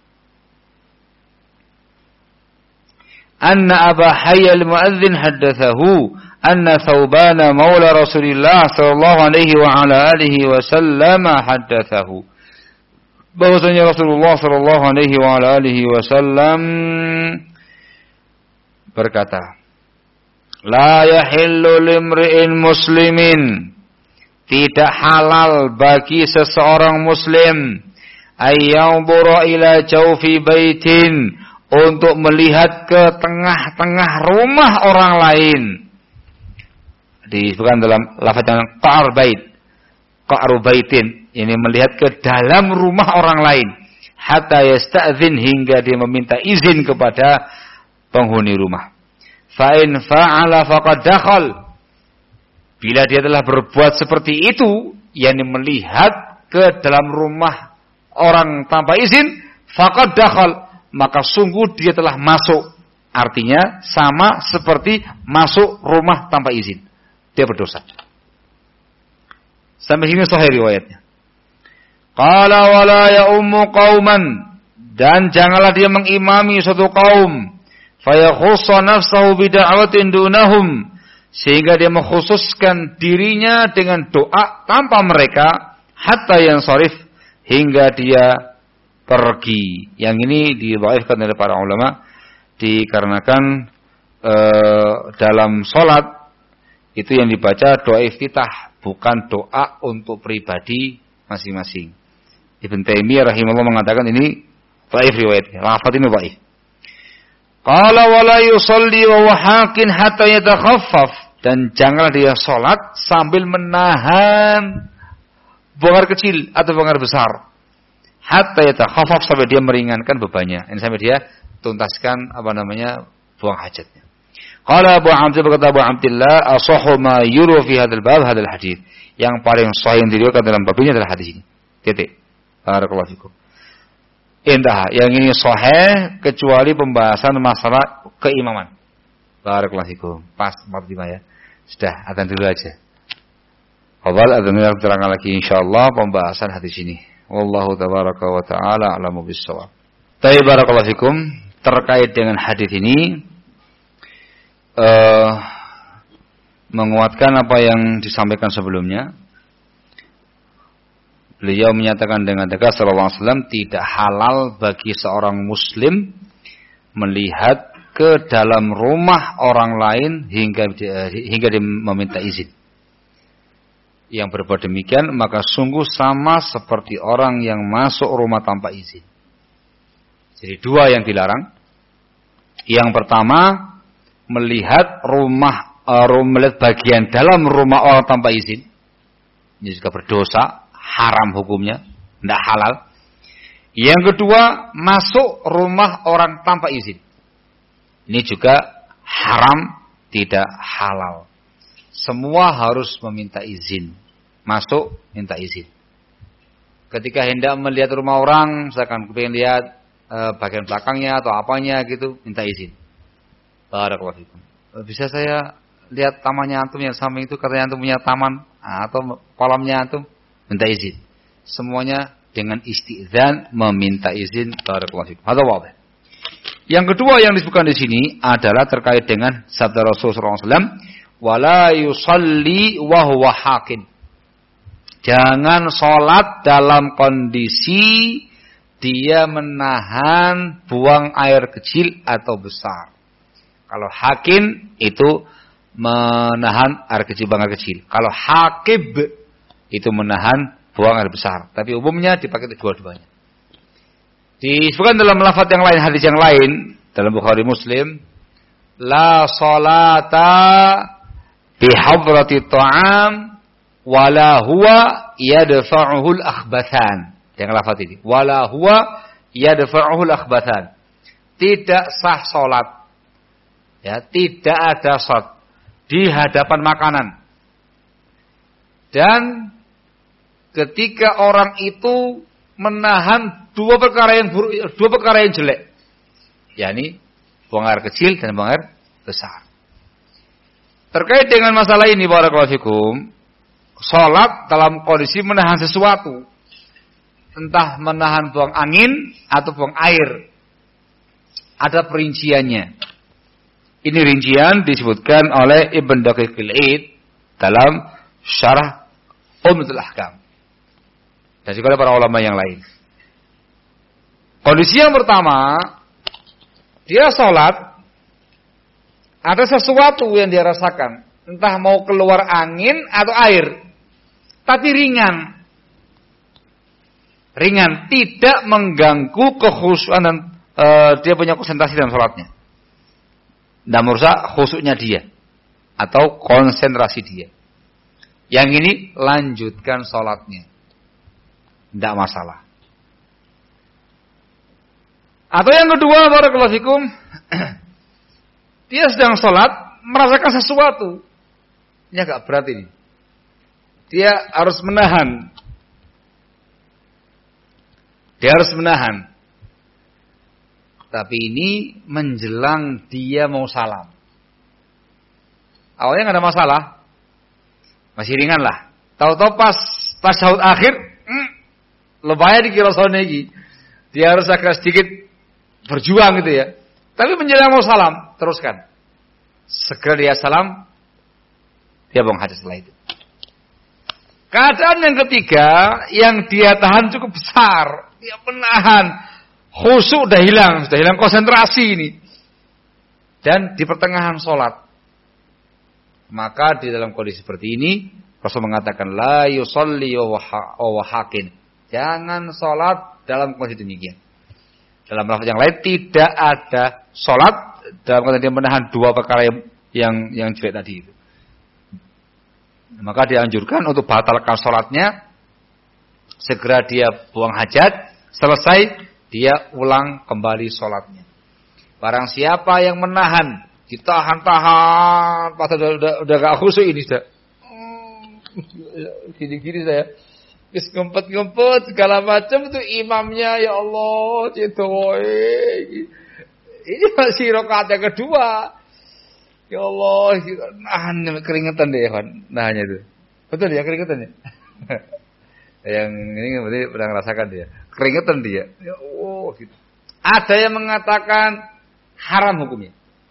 anna Aba Hayy al-Mu'adhdhin haddathahu anna Thawban mawla Rasulillah sallallahu alaihi wa ala alihi wa sallam haddathahu bahwasanya Rasulullah sallallahu alaihi wa ala alihi wasallam berkata, la yahillu limri'in muslimin, tidak halal bagi seseorang muslim ayyanzura ila jawfi baitin, untuk melihat ke tengah-tengah rumah orang lain. Disebutkan dalam lafaz yang qa'r bait, qa'r baitin, ini melihat ke dalam rumah orang lain, hatta yasta'zin, hingga dia meminta izin kepada penghuni rumah. Fa in fa'ala faqad dakhal, bila dia telah berbuat seperti itu, yakni melihat ke dalam rumah orang tanpa izin, faqad dakhal, maka sungguh dia telah masuk. Artinya sama seperti masuk rumah tanpa izin, dia berdosa. Sampai sini sahih riwayatnya. Qala wala ya'ummu qauman, dan janganlah dia mengimami suatu kaum, fayakhussa nafsahu bida'watin dunahum, sehingga dia mengkhususkan dirinya dengan doa tanpa mereka, hatta yansarif, hingga dia pergi. Yang ini didhaifkan oleh para ulama dikarenakan e, dalam salat itu yang dibaca doa iftitah, bukan doa untuk pribadi masing-masing. Ibn Taimiyah rahimahullah mengatakan ini dhaif riwayatnya, lafaz ini dhaif. Qala wala yusalli wa huwa haqin hatta yatakhaffaf, dan janganlah dia salat sambil menahan buang air kecil atau buang air besar. Hatta yatakhaffaf, sampai dia meringankan bebannya. Ini sampai dia tuntaskan apa namanya buang hajatnya. Qala Abu Hamzah, berkata Abu Abdillah, asahhu ma yuru fi hadzal bab hadzal hadits. Yang paling sahih yang diriwayatkan dalam bab ini adalah hadis ini. Titik. Barakallahu fikum. Indah, yang ini sahih kecuali pembahasan masalah keimaman. Barakallahu fikum. Pas empat puluh lima ya. Sudah, adzan dulu aja. Awal adzan dulu terangkan lagi insyaallah pembahasan hadis ini. Wallahu tabaraka wa taala a'lamu bis-shawab. Baik, barakallahu fikum. Terkait dengan hadis ini, Uh, menguatkan apa yang disampaikan sebelumnya. Beliau menyatakan dengan tegas sallallahu alaihi wasallam, tidak halal bagi seorang muslim melihat ke dalam rumah orang lain hingga hingga dia meminta izin. Yang berbuat demikian maka sungguh sama seperti orang yang masuk rumah tanpa izin. Jadi dua yang dilarang. Yang pertama, melihat rumah, uh, melihat bagian dalam rumah orang tanpa izin, ini juga berdosa, haram hukumnya, tidak halal. Yang kedua, masuk rumah orang tanpa izin, ini juga haram, tidak halal. Semua harus meminta izin, masuk minta izin. Ketika hendak melihat rumah orang, misalkan pengen lihat uh, bagian belakangnya atau apanya gitu, minta izin. Barakallahu fikum. Bisa saya lihat tamannya antum yang samping itu, katanya antum punya taman atau kolamnya antum, minta izin. Semuanya dengan istidzan, meminta izin. Barakallahu fikum. Hadza wadih. Yang kedua yang disebutkan di sini adalah terkait dengan sabda Rasulullah sallallahu alaihi wasallam, wala yusalli wa huwa haqin. Jangan salat dalam kondisi dia menahan buang air kecil atau besar. Kalau hakin itu menahan air kecil, buang air kecil. Kalau hakib itu menahan buang air besar. Tapi umumnya dipakai dua-duanya. Disebutkan dalam lafaz yang lain, hadis yang lain dalam Bukhari Muslim, la salata bi hadrati ta'am wala huwa yadfa'uhu al-akhbathan. Dengan lafaz ini, wala huwa yadfa'uhu al-akhbathan. Tidak sah salat, ya, tidak ada salat di hadapan makanan. Dan ketika orang itu menahan dua perkara yang buruk, dua perkara yang jelek, yakni buang air kecil dan buang air besar. Terkait dengan masalah ini, barakallahu fikum, salat dalam kondisi menahan sesuatu, entah menahan buang angin atau buang air, ada perinciannya. Ini rincian disebutkan oleh Ibn Daqiqil Id dalam Syarah Umdatul Ahkam dan juga oleh para ulama yang lain. Kondisi yang pertama, dia sholat, ada sesuatu yang dia rasakan, entah mau keluar angin atau air, tapi ringan, ringan, tidak mengganggu kekhusyuan dan uh, dia punya konsentrasi dalam sholatnya. Tidak merusak khusyuknya dia atau konsentrasi dia. Yang ini lanjutkan sholatnya, tidak masalah. Atau yang kedua, barakallahu fikum, dia sedang sholat merasakan sesuatu, ini agak berat ini. Dia harus menahan, dia harus menahan. Tapi ini menjelang dia mau salam. Awalnya nggak ada masalah, masih ringan lah. Tahu-tahu pas tasyahud akhir, hmm, lebaya dikira sonegi. Dia harus agak sedikit berjuang gitu ya. Tapi menjelang mau salam, teruskan. Segera dia salam, dia buang hajat setelah itu. Keadaan yang ketiga, yang dia tahan cukup besar, dia menahan. Khusyuk udah hilang, sudah hilang konsentrasi ini. Dan di pertengahan sholat. Maka di dalam kondisi seperti ini, Rasul mengatakan, la yusalli wa hakin. Jangan sholat dalam kondisi demikian. Dalam lafaz yang lain, tidak ada sholat dalam kata dia menahan dua perkara yang yang jelek tadi itu. Maka dianjurkan untuk batalkan sholatnya, segera dia buang hajat, selesai dia ulang kembali sholatnya. Barang siapa yang menahan, ditahan-tahan, pas udah udah, udah gak khusyuk ini sudah. Gini-gini saya, wis ngempet-ngempet segala macam itu imamnya, ya Allah, cetoy. Ini masih rakaat yang kedua. Ya Allah, nahan keringetan deh kan, nahannya itu. Betul ya keringetan ya? Yang ini berarti pernah merasakan dia. Keringetan dia. Ya Allah, gitu. Ada yang mengatakan haram hukumnya.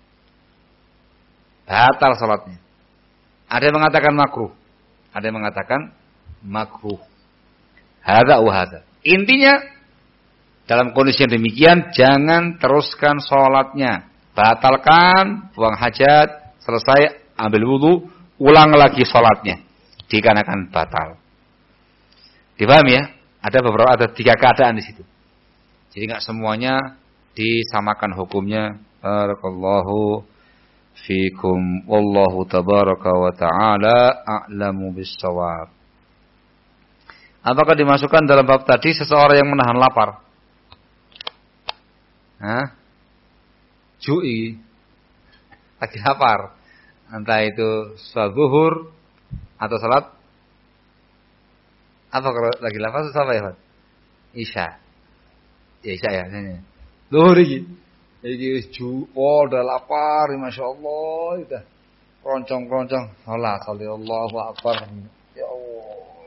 Batal salatnya. Ada yang mengatakan makruh. Ada yang mengatakan makruh. Hadza wa hadza. Intinya dalam kondisi yang demikian jangan teruskan salatnya. Batalkan, buang hajat, selesai, ambil wudu, ulang lagi sholatnya. Dikarenakan batal. Dipahami ya? Ada beberapa, ada tiga keadaan di situ. Jadi nggak semuanya disamakan hukumnya. Barakallahu fikum. Wallahu tabaraka wa ta'ala a'lamu bis-shawab. Apakah dimasukkan dalam bab tadi seseorang yang menahan lapar? Hah? Jui, lagi lapar, entah itu sholat zuhur atau sholat apa kalau lagi lapar itu apa ya Pak? Isya, ya Isya ya, ini zuhur ini, ini ju, oh udah lapar, masya Allah, itu keroncong-keroncong, sholat, sholat Allahu Akbar, ya Allah,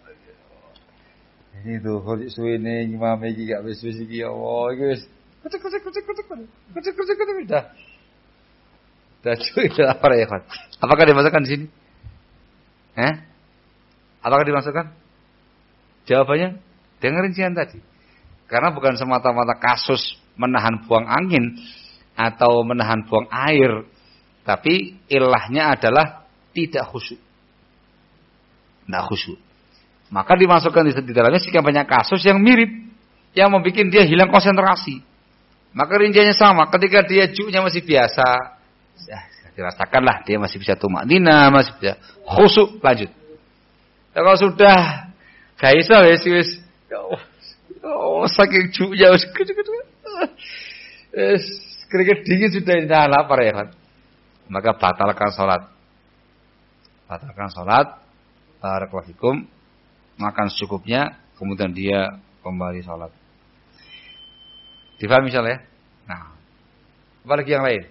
ini zuhur suwi ini imam ini gak beres-beres ini, ya Allah, guys. Kucuk kucuk kucuk kucuk kucuk kucuk kucuk udah udah cuy udah lapar ya kan? Apakah dimasukkan di sini? Eh? Apakah dimasukkan? Jawabannya dengan rincian tadi. Karena bukan semata-mata kasus menahan buang angin atau menahan buang air, tapi ilahnya adalah tidak khusyuk. Tidak khusyuk. Maka dimasukkan di dalamnya sekian banyak kasus yang mirip, yang membuat dia hilang konsentrasi. Maka rinciannya sama, ketika dia juknya masih biasa, ya, dirasakanlah dia masih bisa tumaknina, masih bisa khusyuk, lanjut. Ya, kalau sudah gaisa wes wes, oh saking juknya wes, keringet dingin sudah ini lapar ya kan. Maka batalkan sholat, batalkan sholat, barakallahu fikum, makan secukupnya, kemudian dia kembali sholat. Difahami misalnya? Nah, apalagi yang lain?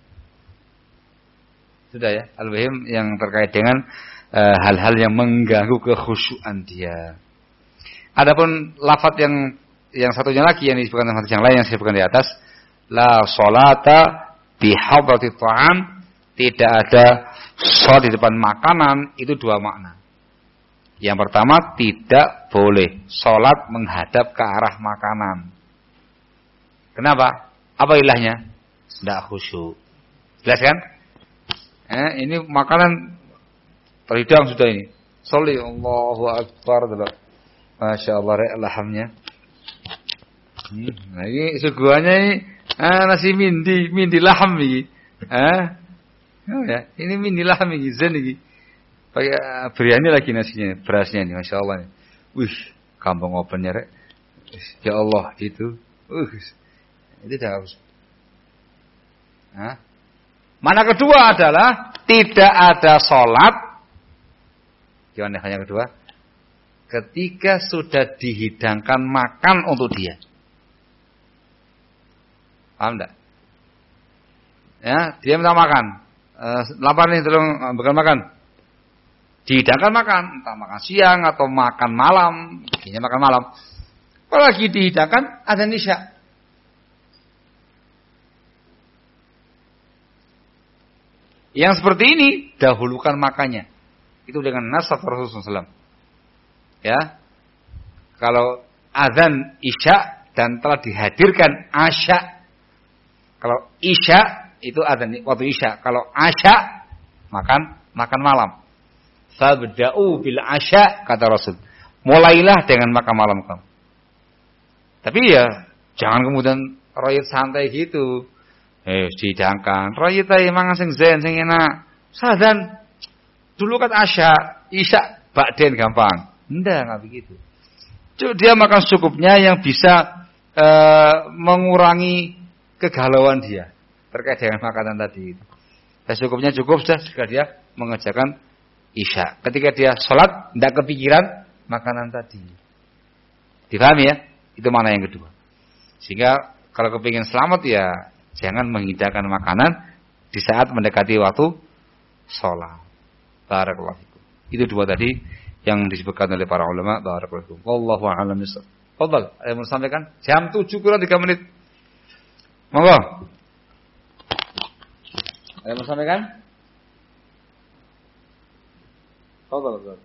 Sudah ya, al-muhim yang terkait dengan uh, hal-hal yang mengganggu kekhusyuan dia. Adapun lafaz yang yang satunya lagi yang disebutkan dalam hadis yang lain yang saya sebutkan di atas, la sholata bi hadrati ta'am, tidak ada sholat di depan makanan, itu dua makna. Yang pertama, tidak boleh sholat menghadap ke arah makanan. Kenapa? Apa ilahnya? Tidak khusyuk. Jelas kan? Eh, ini makanan terhidang sudah ini. Sholli Allahu Akbar. Masya Allah, lahamnya. Hmm, nah ini suguhannya ini ah, nasi mindi, mindi laham ini. Ah, oh ya, ini mindi laham ini, zen ini. Pakai biryani lagi nasinya, berasnya ini, masya Allah. Wih, kampung opennya rek. Ya Allah itu. Uh, itu dah harus. Nah, mana kedua adalah tidak ada sholat. Gimana yang kedua? Ketika sudah dihidangkan makan untuk dia. Paham enggak? Ya, dia minta makan. E, lapar nih, tolong bukan makan. Dihidangkan makan, entah makan siang atau makan malam, kayaknya makan malam. Kalau lagi dihidangkan azan isya. Yang seperti ini dahulukan makannya. Itu dengan nas Rasulullah shallallahu alaihi wasallam. Ya, kalau azan isya dan telah dihadirkan asya. Kalau isya itu azan waktu isya. Kalau asya makan makan malam. Fabda'u bil asya kata Rasul. Mulailah dengan makan malam kamu. Tapi ya jangan kemudian royet santai gitu. Eh, dihidangkan. Roy tai mangan sing zen sing enak. Sadan. Dulu kan asya, isya ba'den gampang. Enggak, enggak begitu. Cuk, dia makan secukupnya yang bisa uh, mengurangi kegalauan dia terkait dengan makanan tadi. Dan cukupnya cukup sudah jika dia mengerjakan isya. Ketika dia sholat, tidak kepikiran makanan tadi. Dipahami ya? Itu makna yang kedua. Sehingga kalau kepingin selamat ya jangan menghidangkan makanan di saat mendekati waktu sholat. Barakallahu fikum. Itu dua tadi yang disebutkan oleh para ulama. Barakallahu fikum. Wallahu a'lam bishawab. Fadhal, saya mau sampaikan jam tujuh kurang tiga menit. Monggo. Ada yang mau sampaikan? Fadhal, Fadhal.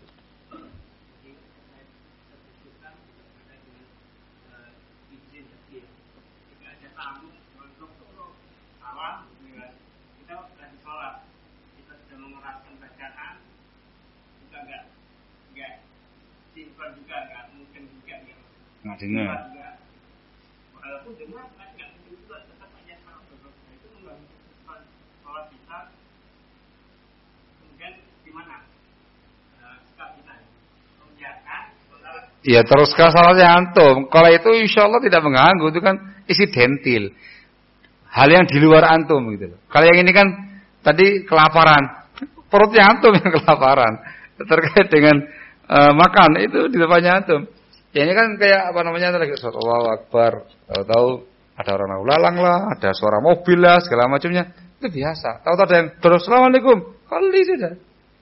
Nggak dengar. Walaupun dengar nggak mungkin juga tetap aja sama beberapa itu mengganggu sholat kita. Kemudian gimana sikap kita? Membiarkan? Ya teruskan salatnya antum. Kalau itu insya Allah tidak mengganggu, itu kan insidental. Hal yang di luar antum gitu loh. Kalau yang ini kan tadi kelaparan, perutnya antum yang kelaparan terkait dengan uh, makan itu di depannya antum. Ya ini kan kayak apa namanya lagi surat Allahu Akbar, tahu-tahu ada orang lalu lalang lah, ada suara mobil lah, segala macamnya. Itu biasa. Tahu-tahu ada yang terus Assalamualaikum, kali sudah.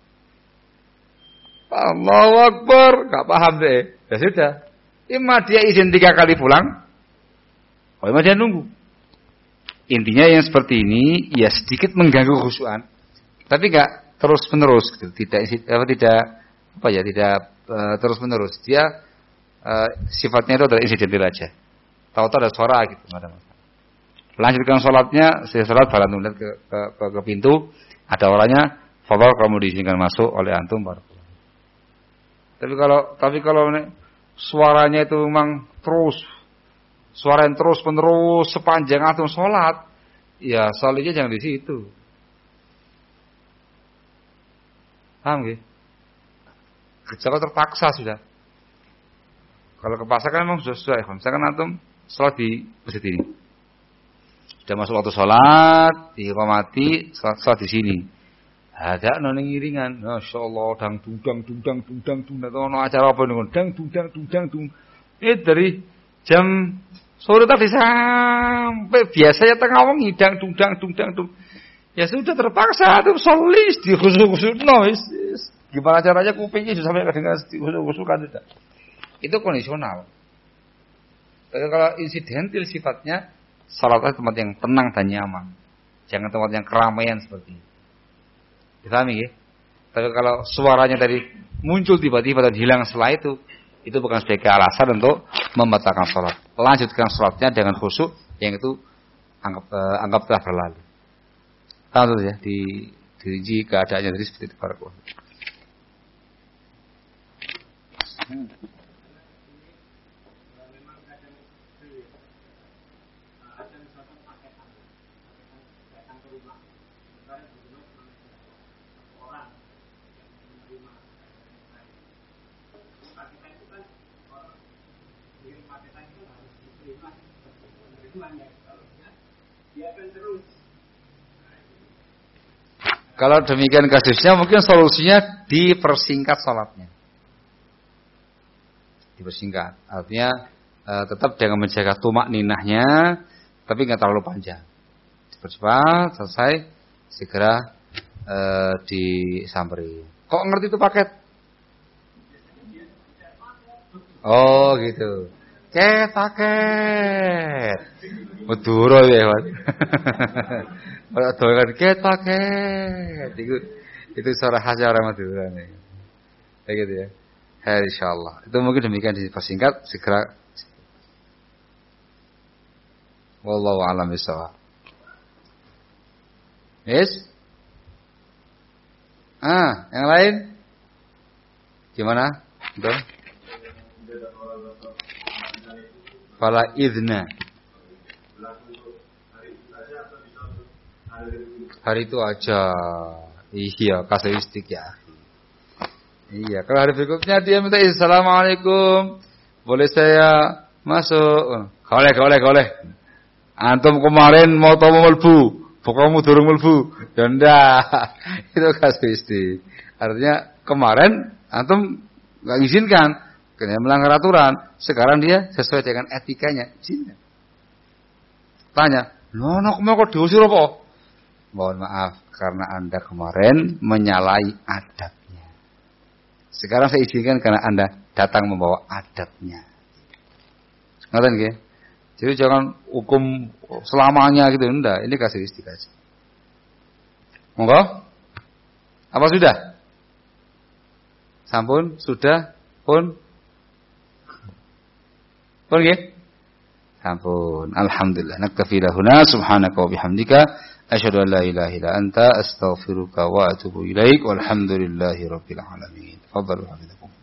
Allahu Akbar, enggak paham deh. Ya sudah. Ima dia izin tiga kali pulang, oh ima dia nunggu. Intinya yang seperti ini ya sedikit mengganggu khusyuan, tapi enggak terus menerus gitu. Tidak apa tidak apa ya tidak uh, terus menerus. Dia Uh, sifatnya itu adalah insidental aja. Tahu-tahu ada suara gitu, nggak ada masalah. Lanjutkan sholatnya, saya sholat baru melihat ke, ke, ke, ke pintu, ada orangnya, fadhal kamu diizinkan masuk oleh antum baru. Tapi kalau tapi kalau ini, suaranya itu memang terus, suara yang terus menerus sepanjang antum sholat, ya sholatnya jangan di situ. Paham gak? Kecuali terpaksa sudah. Kalau ke pasar kan memang sudah sesuai. Misalkan antum sholat di masjid ini, sudah masuk waktu sholat, diiqamati, sholat, sholat di sini. Ada noni ngiringan, masya Allah, dang dudang dudang dudang dudang, atau no acara apa nih, dang dudang dudang dudang. Ini dari jam sore tadi sampai biasanya tengah wengi, dang dudang dudang dudang. Ya sudah terpaksa antum sholat di khusyuk-khusyuk, no, gimana caranya kupingnya sudah sampai kedengaran di khusyuk-khusyuk kan sudah. Itu kondisional. Tapi kalau insidental sifatnya, salatnya tempat yang tenang dan nyaman. Jangan tempat yang keramaian seperti ini. Dipahami ya? Tapi kalau suaranya tadi muncul tiba-tiba dan hilang setelah itu, itu bukan sebagai alasan untuk membatalkan salat. Lanjutkan salatnya dengan khusyuk, yang itu anggap eh, anggap telah berlalu. Tahu ya, di dirinci keadaannya tadi seperti itu para kawan. Hmm. Kalau demikian kasusnya, mungkin solusinya dipersingkat sholatnya. Dipersingkat, artinya e, tetap dengan menjaga tumak ninahnya, tapi nggak terlalu panjang. Dipercepat, selesai, segera e, disamperin. Kok ngerti itu paket? Oh gitu. Ket paket. Madura ya, Pak. Ora dolan ket paket. Itu itu suara khasnya orang Madura nih. Kayak gitu ya. Hai insyaallah. Itu mungkin demikian dipersingkat segera. Wallahu a'lam bishawab. Yes? Ah, yang lain? Gimana? Betul? Fala idna. Hari itu aja. Iya, kasuistik ya. Iya, kalau hari berikutnya dia minta assalamualaikum, boleh saya masuk? Boleh, boleh, boleh. Antum kemarin mau tau melbu, pokoknya durung melbu. Dan dah, itu kasuistik. Artinya kemarin antum nggak izinkan, karena melanggar aturan. Sekarang dia sesuai dengan etikanya, izinkan. Tanya, loh, nak mau kok diusir apa? Mohon maaf, karena Anda kemarin menyalahi adabnya. Sekarang saya izinkan karena Anda datang membawa adabnya. Ngerti nggih? Jadi jangan hukum selamanya gitu, enggak. Ini kasih istiqah aja. Monggo? Apa sudah? Sampun, sudah, pun. Pun nggih? Sampun. Alhamdulillah. Naktafi lahuna subhanaka wa bihamdika asyhadu an la ilaha illa anta astaghfiruka wa atubu ilaik walhamdulillahi rabbil alamin. Tafadhalu.